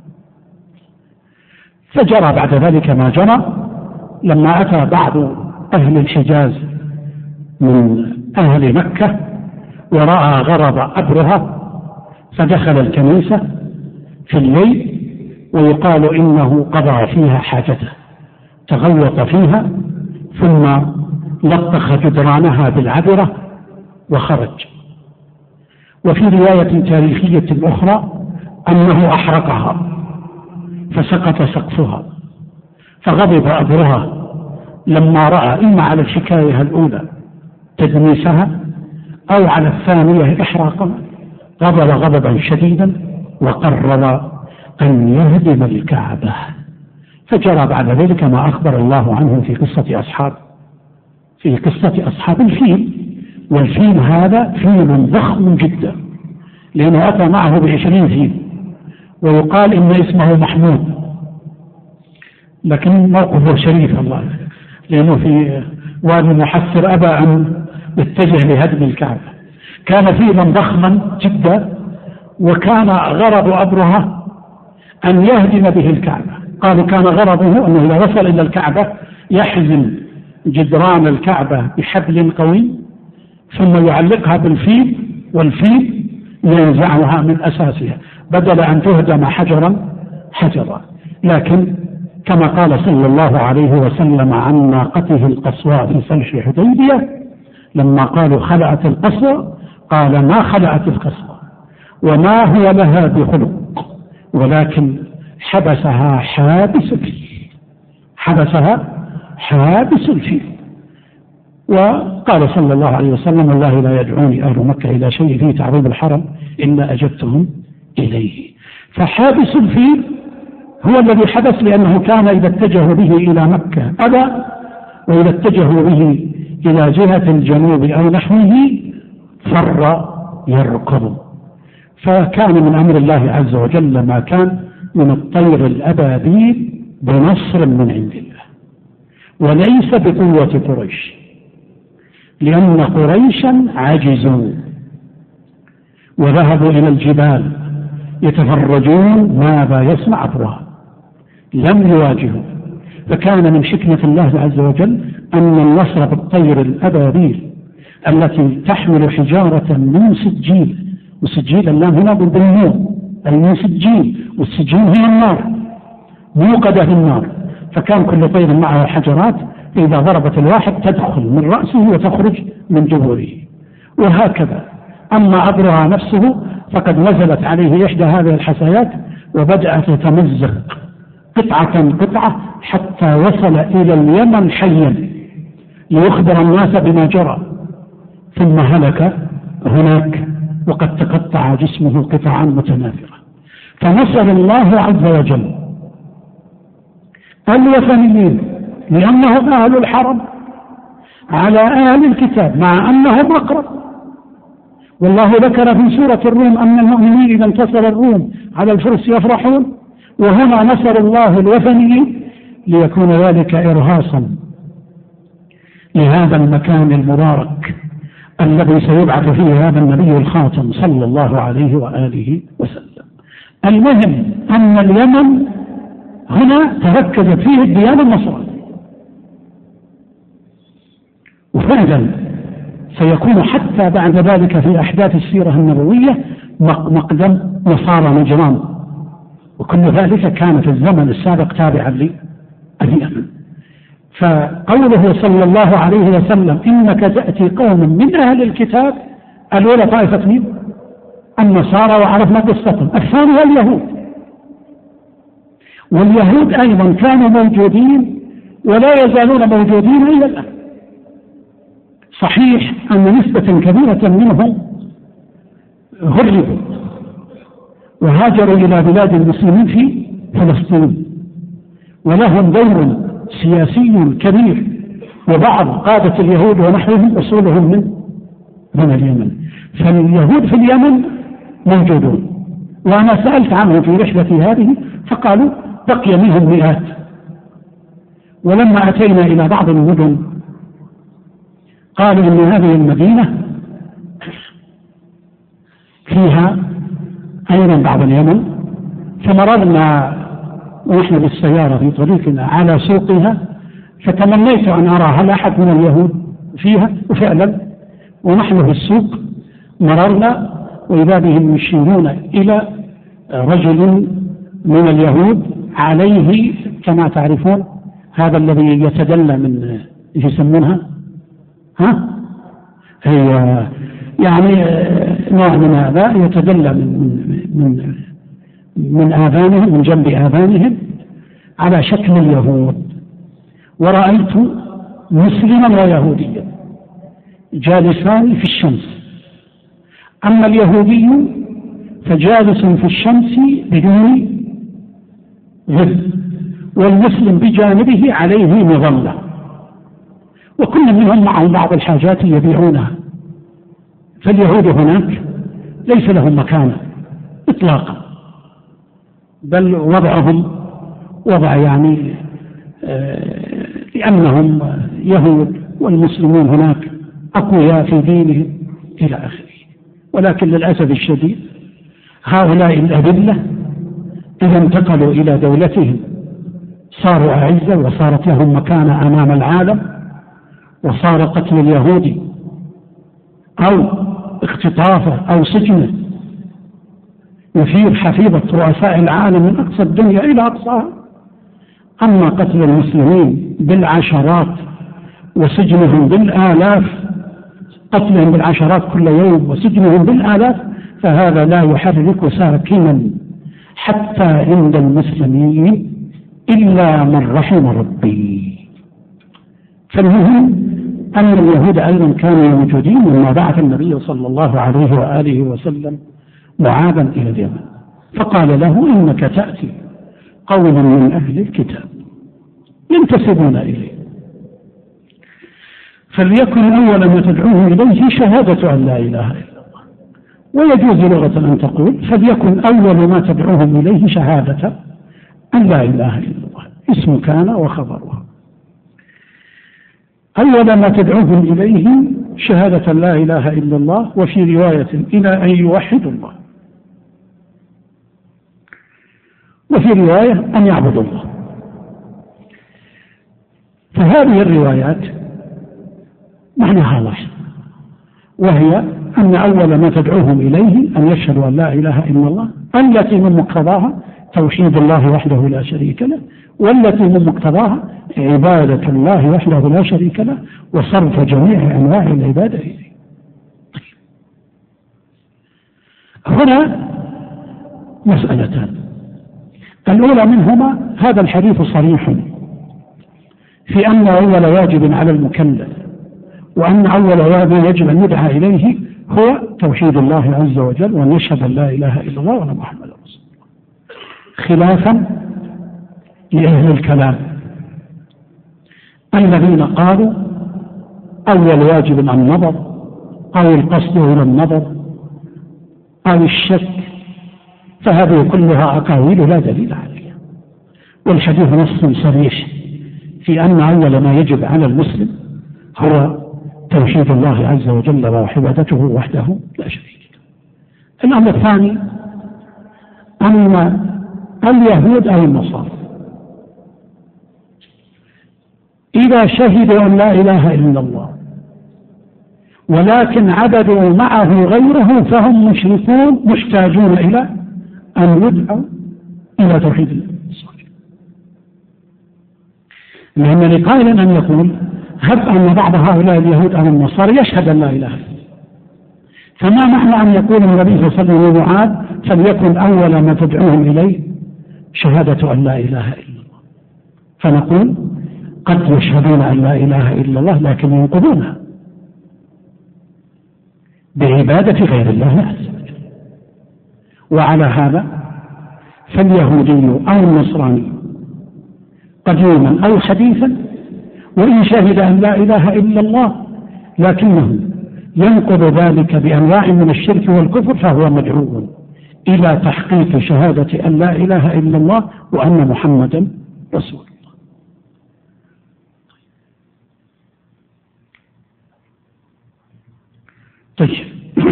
فجرى بعد ذلك ما جرى لما أتى بعض أهل الحجاز من أهل مكة ورأى غرض أبرهة، فدخل الكنيسة في الليل ويقال إنه قضى فيها حاجته، تغوط فيها ثم لطخ جدرانها بالعبرة وخرج. وفي رواية تاريخية أخرى أنه أحرقها فسقط سقفها، فغضب أبرهة لما رأى إما على الحكاية الأولى تدنيسها أو على الثانية إحراقها، غضب غضبا شديدا وقرر أن يهدم الكعبة. فجرى بعد ذلك ما أخبر الله عنه في قصة أصحاب الفيل. والفيل هذا فيل ضخم جدا لأنه أتى معه ب20 فيل، ويقال إن اسمه محمود، لكن موقفه شريف الله، لأنه في وادي محسر أبى أن يتجه لهدم الكعبة. كان فيلا ضخما جدا، وكان غرض أبرهة أن يهدم به الكعبة. قالوا كان غرضه أنه إذا وصل إلى الكعبة يحزم جدران الكعبة بحبل قوي ثم يعلقها بالفيل، والفيل ينزعها من أساسها بدل أن تهدم حجرا حجرا. لكن كما قال صلى الله عليه وسلم عن ناقته القصواء في صلح حديبية لما قالوا خلعت القصوى، قال ما خلعت القصوى وما هو لها بخلق، ولكن حبسها حابس الفيل، حبسها حابس الفيل. وقال صلى الله عليه وسلم والله لا يدعوني أهل مكة إلى شيء فيه تعظيم الحرم إلا أجبتهم إليه. فحابس الفيل هو الذي حدث، لأنه كان إذا اتجهوا به إلى مكة أبى، وإذا اتجهوا به إلى جهة الجنوب أو نحوه فر يركض. فكان من أمر الله عز وجل ما كان من الطير الأبابيل بنصر من عند الله، وليس بقوة قريش، لأن قريشا عجزوا وذهبوا إلى الجبال يتفرجون ماذا يصنع أبرهة، لم يواجهوا. فكان من حكمة الله عز وجل أن النصر بالطير الأبابيل التي تحمل حجارة من سجيل، وسجيل اللام هنا بالنور أي من سجيل، والسجيل هي النار موقدة في النار، فكان كل طير معه حجرات إذا ضربت الواحد تدخل من رأسه وتخرج من جبهه، وهكذا. أما أبرهة نفسه فقد نزلت عليه إحدى هذه الحسيات وبدأت تتمزق قطعة قطعة حتى وصل إلى اليمن حيا ليخبر الناس بما جرى، ثم هلك هناك وقد تقطع جسمه قطعا متناثرة. فنصر الله عز وجل الوثنيين لأنهم أهل الحرم على أهل الكتاب مع أنهم أقرب. والله ذكر في سورة الروم أن المؤمنين إذا انتصر الروم على الفرس يفرحون، وهنا نصر الله الوثنيين ليكون ذلك إرهاصا لهذا المكان المبارك الذي سيبعث فيه هذا النبي الخاتم صلى الله عليه وآله وسلم. المهم أن اليمن هنا تركزت فيه الديانة النصرانية، وفعلا سيكون حتى بعد ذلك في أحداث السيرة النبوية مقدم نصارى نجران، وكل ذلك كان في الزمن السابق تابعا لليمن. فقوله صلى الله عليه وسلم إنك تأتي قوم من أهل الكتاب، الأولى طائفة مين؟ النصارى، وعرفنا قصتهم. الثانية اليهود، واليهود أيضا كانوا موجودين ولا يزالون موجودين إلى الآن. صحيح أن نسبة كبيرة منهم غربوا وهاجروا إلى بلاد المسلمين في فلسطين، ولهم دور سياسي كبير، وبعض قادة اليهود ونحوهم أصولهم من اليمن. فاليهود في اليمن موجودون، وأنا سألت عنهم في رحلتي هذه فقالوا بقي منهم مئات. ولما أتينا إلى بعض المدن قالوا إن هذه المدينة فيها أيضا بعض اليمن، فمررنا ونحن بالسيارة في طريقنا على سوقها، فتمنيت أن أرى هل أحد من اليهود فيها، وفعلا ونحن في السوق مررنا وإذا بهم يشيرون إلى رجل من اليهود عليه كما تعرفون هذا الذي يتدلى من يسمونها هي يعني نوع من هذا يتدلى من آذانهم، من جنب آذانهم على شكل اليهود. ورأيت مسلما ويهوديا جالسان في الشمس، أما اليهودي فجالس في الشمس بدون ظل، والمسلم بجانبه عليه مظلة، وكل منهم معهم بعض الحاجات يبيعونها. فاليهود هناك ليس لهم مكان إطلاقا، بل وضعهم وضع يعني لأنهم يهود والمسلمون هناك أقوياء في دينهم إلى آخره. ولكن للأسف الشديد هؤلاء الأذلة إذا انتقلوا إلى دولتهم صاروا أعزة وصارت لهم مكانة أمام العالم، وصار قتل اليهودي أو اختطافه أو سجنه يثير حفيظة رؤساء العالم من أقصى الدنيا إلى أقصاها. أما قتل المسلمين بالعشرات وسجنهم بالآلاف، قتلهم بالعشرات كل يوم وسجنهم بالآلاف، فهذا لا يحرك ساكنا حتى عند المسلمين إلا من رحم ربي. فالمهم أن اليهود أيضا كانوا موجودين لما بعث النبي صلى الله عليه وآله وسلم معاذا إلى اليمن، فقال له إنك تأتي قوما من أهل الكتاب ينتسبون إليه، فليكن أول ما تدعوه إليه شهادة أن لا إله إلا الله، ويجوز لغة أن تقول فليكن أول ما تدعوهم إليه شهادة أن لا إله إلا الله، اسم كان وخبرها. أول ما تدعوهم إليه شهادة لا إله إلا الله، وفي رواية إلى أن يوحدوا الله، وفي رواية أن يعبدوا الله. فهذه الروايات معناها واحد، وهي أن أول ما تدعوهم إليه أن يشهدوا أن لا إله إلا الله، التي من مقتضاها توحيد الله وحده لا شريك له، والتي من مقتضاها عبادة الله وحده لا شريك له وصرف جميع أنواع العبادة إليه. هنا مسألتان، الأولى منهما هذا الحديث صريح في أن أول واجب على المكلف وأن أول واجب يجب أن يدعى إليه هو توحيد الله عز وجل، وأن يشهد أن لا إله إلا الله وأن محمد رسول الله، خلافا لأهل الكلام الذين قالوا أول واجب النظر أو القصد إلى النظر أو الشك، فهذه كلها أقاويل لا دليل عليها. والحديث نص صريح في أن أول ما يجب على المسلم هو توحيد الله عز وجل وعبادته وحده لا شريك له. الأمر الثاني أن اليهود أو النصارى إذا شهدوا أن لا إله إلا الله ولكن عبدوا معه غيره فهم مشركون محتاجون إلى أن يدعوا إلى توحيد الله، لأن لقائل أن يقول هب أن بعض هؤلاء اليهود أو النصارى يشهد أن لا إله إلا الله، فما معنى أن يقول النبي صلى الله عليه وسلم لمعاذ فليكن أول ما تدعوهم إليه شهادة أن لا إله إلا الله؟ فنقول قد يشهدون أن لا إله إلا الله لكن ينقضونها بعبادة غير الله عز وجل. وعلى هذا فاليهودي أو النصراني قديما أو حديثا وإن شهد أن لا إله إلا الله لكنه ينقض ذلك بأنواع من الشرك والكفر فهو مدعو إلى تحقيق شهادة أن لا إله إلا الله وأن محمدا رسول الله. طيب،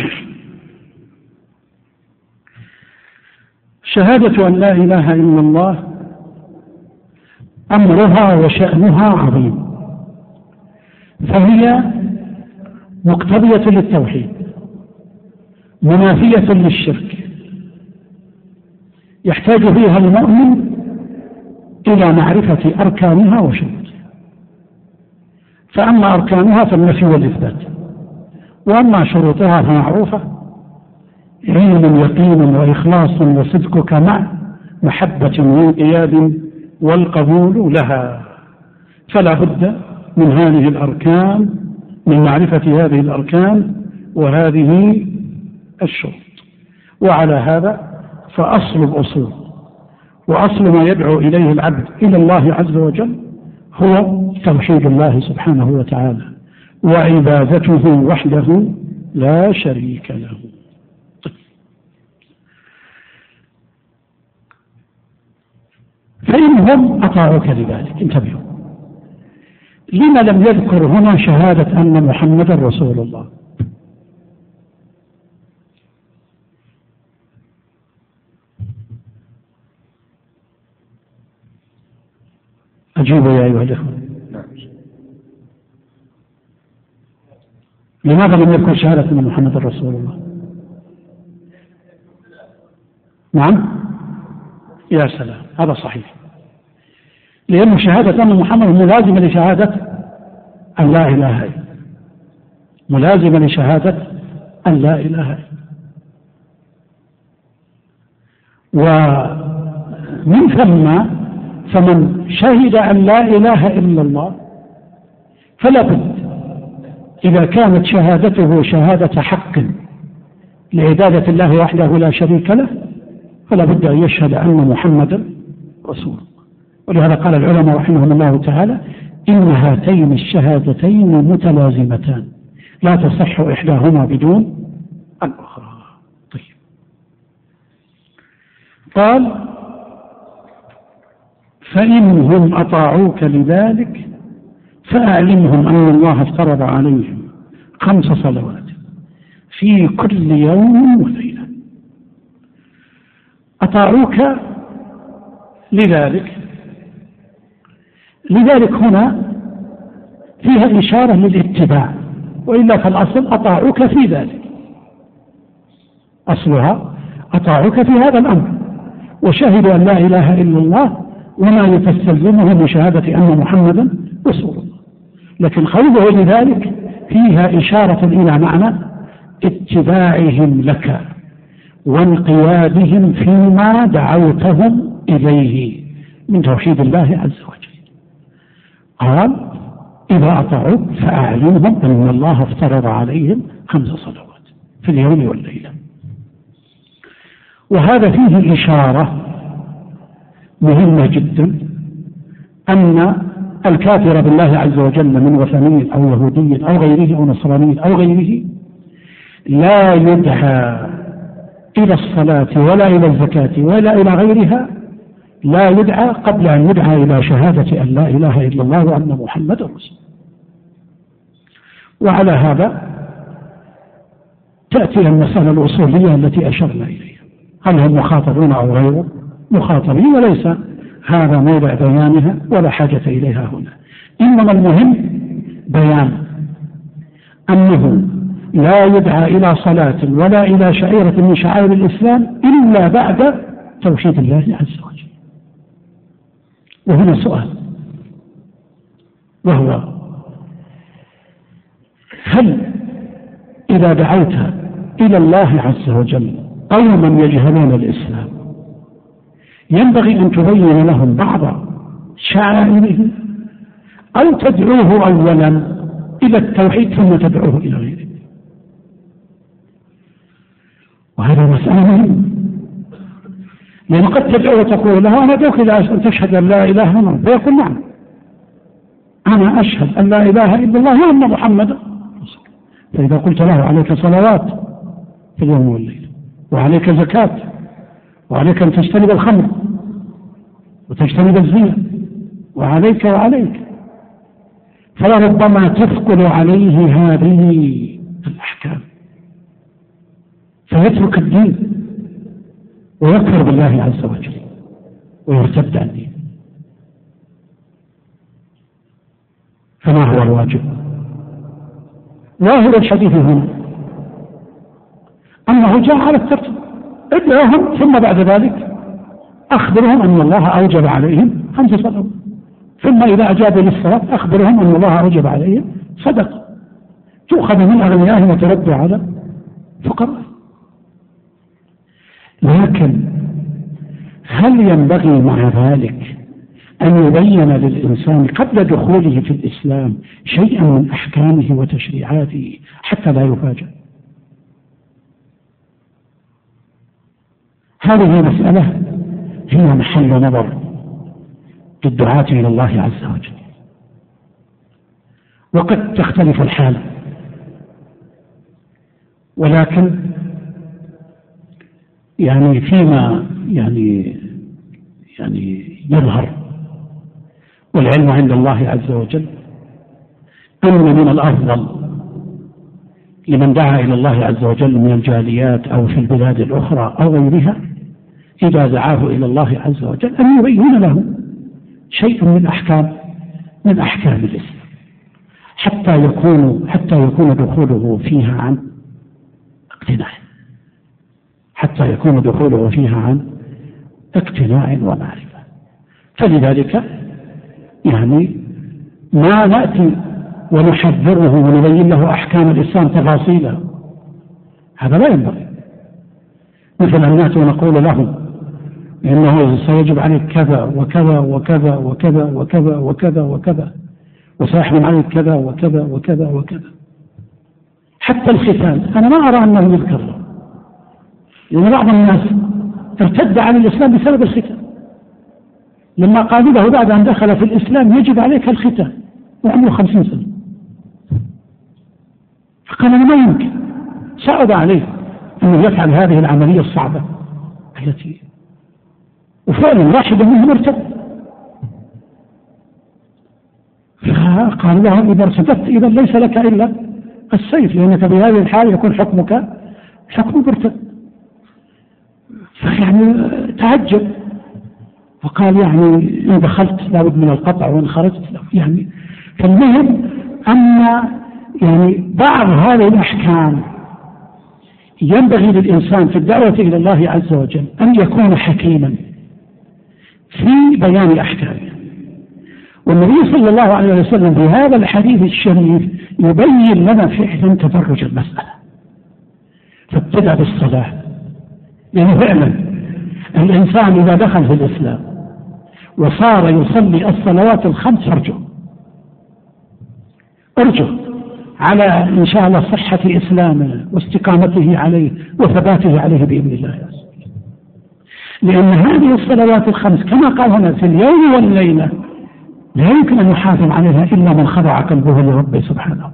شهادة أن لا إله إلا الله أمرها وشأنها عظيم، فهي مقتضية للتوحيد منافية للشرك، يحتاج فيها المؤمن إلى معرفة أركانها وشروطها. فأما أركانها فالنفي والإثبات، وأما شروطها فمعروفة: علم يقين وإخلاص وصدقك مع محبة وانقياد والقبول لها. فلا بد من هذه الأركان، من معرفة هذه الأركان وهذه الشروط. وعلى هذا فأصل الأصول وأصل ما يدعو إليه العبد إلى الله عز وجل هو توحيد الله سبحانه وتعالى وعبادته وحده لا شريك له. فإنهم أطاعوك لذلك. انتبهوا، لما لم يذكر هنا شهادة أن محمدا رسول الله؟ أجيبوا يا أيها الأخوة. لماذا لم يذكر شهادة أن محمدا رسول الله؟ نعم، يا سلام، هذا صحيح، لأن شهادة أن محمد ملازمة لشهادة أن لا إله إلا، ملازمة لشهادة أن لا إله إلا. ومن ثم فمن شهد أن لا إله إلا الله فلا بد إذا كانت شهادته شهادة حق لعبادة الله وحده لا شريك له فلا بد أن يشهد أن محمدا رسول الله. ولهذا قال العلماء رحمهم الله تعالى: إن هاتين الشهادتين متلازمتان لا تصح إحداهما بدون الأخرى. طيب، قال: فإنهم أطاعوك لذلك فأعلمهم أن الله افترض عليهم 5 صلوات في كل يوم وليلة. أطاعوك لذلك هنا فيها إشارة للاتباع، وإلا فالأصل أطاعوك في ذلك، أصلها أطاعوك في هذا الأمر وشهدوا أن لا إله إلا الله وما يتستلزمه من شهادة أن محمدا رسول الله. لكن قوله لذلك فيها إشارة إلى معنى اتباعهم لك وانقيادهم فيما دعوتهم إليه من توحيد الله عز وجل. قال: إذا أطاعوك فأعلمهم أن الله افترض عليهم 5 صلوات في اليوم والليلة. وهذا فيه إشارة مهمة جدا، أن الكافر بالله عز وجل من وثني أو يهودي أو غيره أو نصراني أو غيره لا يدعى إلى الصلاة ولا إلى الزكاة ولا إلى غيرها، لا يدعى قبل أن يدعى إلى شهادة أن لا إله إلا الله وأن محمد رسول. وعلى هذا تأتي المسألة الأصولية التي أشرنا إليها. هل هم مخاطبون أو غير مخاطبين، وليس هذا موضع بيانها ولا حاجة إليها هنا. إنما المهم بيان أنه لا يدعى إلى صلاة ولا إلى شعيرة من شعائر الإسلام إلا بعد توحيد الله عز وجل. وهنا سؤال، وهو هل إذا دعوت إلى الله عز وجل قوما يجهلون الإسلام ينبغي أن تبين لهم بعض شعائره، أو تدعوه أولا إلى التوحيد ثم تدعوه إلى غيره؟ وهذا مسألة مهمة، لأن قد تدعو وتقول له أنا أدعوك إلى أن تشهد أن لا إله إلا الله، فيقول نعم أنا أشهد أن لا إله إلا الله وأن محمدا. فإذا قلت له عليك صلوات في اليوم والليل، وعليك زكاة، وعليك أن تجتنب الخمر وتجتنب الزنا، وعليك، فلربما تثقل عليه هذه الأحكام فيترك الدين ويكفر بالله عز وجل ويرتد عن الدين. فما هو الواجب؟ ظاهر الحديث هنا أنه جاء على الترتيب، ادعوهم ثم بعد ذلك أخبرهم أن الله أوجب عليهم 5 صلوات، ثم إذا أجابوا للصلاة أخبرهم أن الله أوجب عليهم صدقة تؤخذ من أغنيائهم وترد على فقراء. لكن هل ينبغي مع ذلك أن يبين للإنسان قبل دخوله في الإسلام شيئا من أحكامه وتشريعاته حتى لا يفاجأ؟ هذه مسألة هي محل نظر للدعاة إلى الله عز وجل، وقد تختلف الحال، ولكن يعني فيما يعني يظهر والعلم عند الله عز وجل أن من الأفضل لمن دعا إلى الله عز وجل من الجاليات أو في البلاد الأخرى أو غيرها إذا دعاه إلى الله عز وجل أن يبين له شيء من أحكام الإسلام حتى يكون دخوله فيها عن اقتناع، ومعرفة. فلذلك يعني ما نأتي ونحذره ونبين له أحكام الإسلام تفاصيلا، هذا لا ينبغي. مثل أن نأتي ونقول له إنه سيجب عليك كذا وكذا وكذا وكذا وكذا وكذا وكذا، وسيحرم عليك كذا وكذا وكذا وكذا، حتى الختان أنا ما أرى أنه يذكر له، لأن بعض الناس ارتد عن الإسلام بسبب الختان، لما قالوا له بعد أن دخل في الإسلام يجب عليك الختان وعمره 50 سنة، فقال أنا ما يمكن، صعب عليه أنه يفعل هذه العملية الصعبة التي، وفعلا واحد منهم ارتد. فقال له إذا ارتدت إذا ليس لك إلا السيف، لأنك بهذه الحال يكون حكمك حكم مرتد. فيعني تعجب وقال يعني إن دخلت لابد من القطع وإن خرجت يعني. فالمهم أن يعني بعض هذه الأحكام ينبغي للإنسان في الدعوة إلى الله عز وجل أن يكون حكيما في بيان أحكامه. والنبي صلى الله عليه وسلم في هذا الحديث الشريف يبين لنا فعلا تدرج المسألة، فابتدأ بالصلاة، لأنه فعلا الإنسان إذا دخل في الإسلام وصار يصلي الصلوات الخمس أرجو على إن شاء الله صحة إسلامه واستقامته عليه وثباته عليه بإذن الله عز وجل، لأن هذه الصلوات الخمس كما قال هنا في اليوم والليلة لا يمكن أن يحافظ عليها إلا من خضع قلبه لربه سبحانه.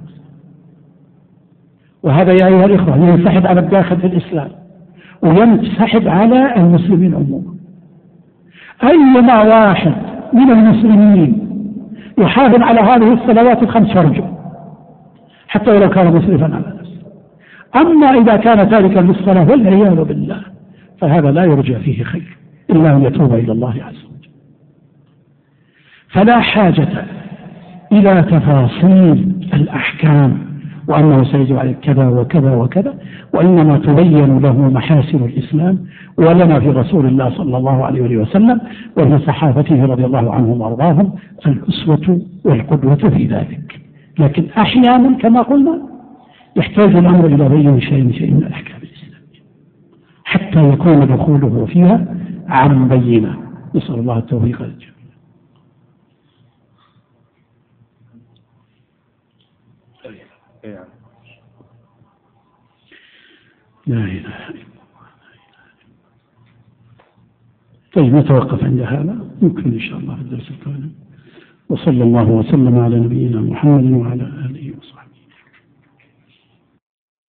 وهذا يا أيها الإخوة ينسحب على الداخل في الإسلام وينسحب على المسلمين عموما. أيما واحد من المسلمين يحافظ على هذه الصلوات الخمس فرجه حتى ولو كان مسرفا على نفسه. أما إذا كان تاركا للصلاة والعياذ بالله فهذا لا يرجى فيه خير إلا أن يتوب إلى الله عز وجل. فلا حاجة إلى تفاصيل الأحكام وأنه سيجب عليه كذا وكذا وكذا، وإنما تبين له محاسن الإسلام ولنا في رسول الله صلى الله عليه وسلم وفي صحابته رضي الله عنهم وأرضاهم الأسوة والقدوة في ذلك. لكن أحيانا كما قلنا يحتاج الأمر إلى بين شيء من الأحكام الإسلامية حتى يكون دخوله فيها عن بينة. نسأل الله التوفيق للجميع. لا إله إلا الله. طيب نتوقف عند هذا، يمكن إن شاء الله في الدرس القادم. وصلى الله وسلم على نبينا محمد وعلى آله وصحبه.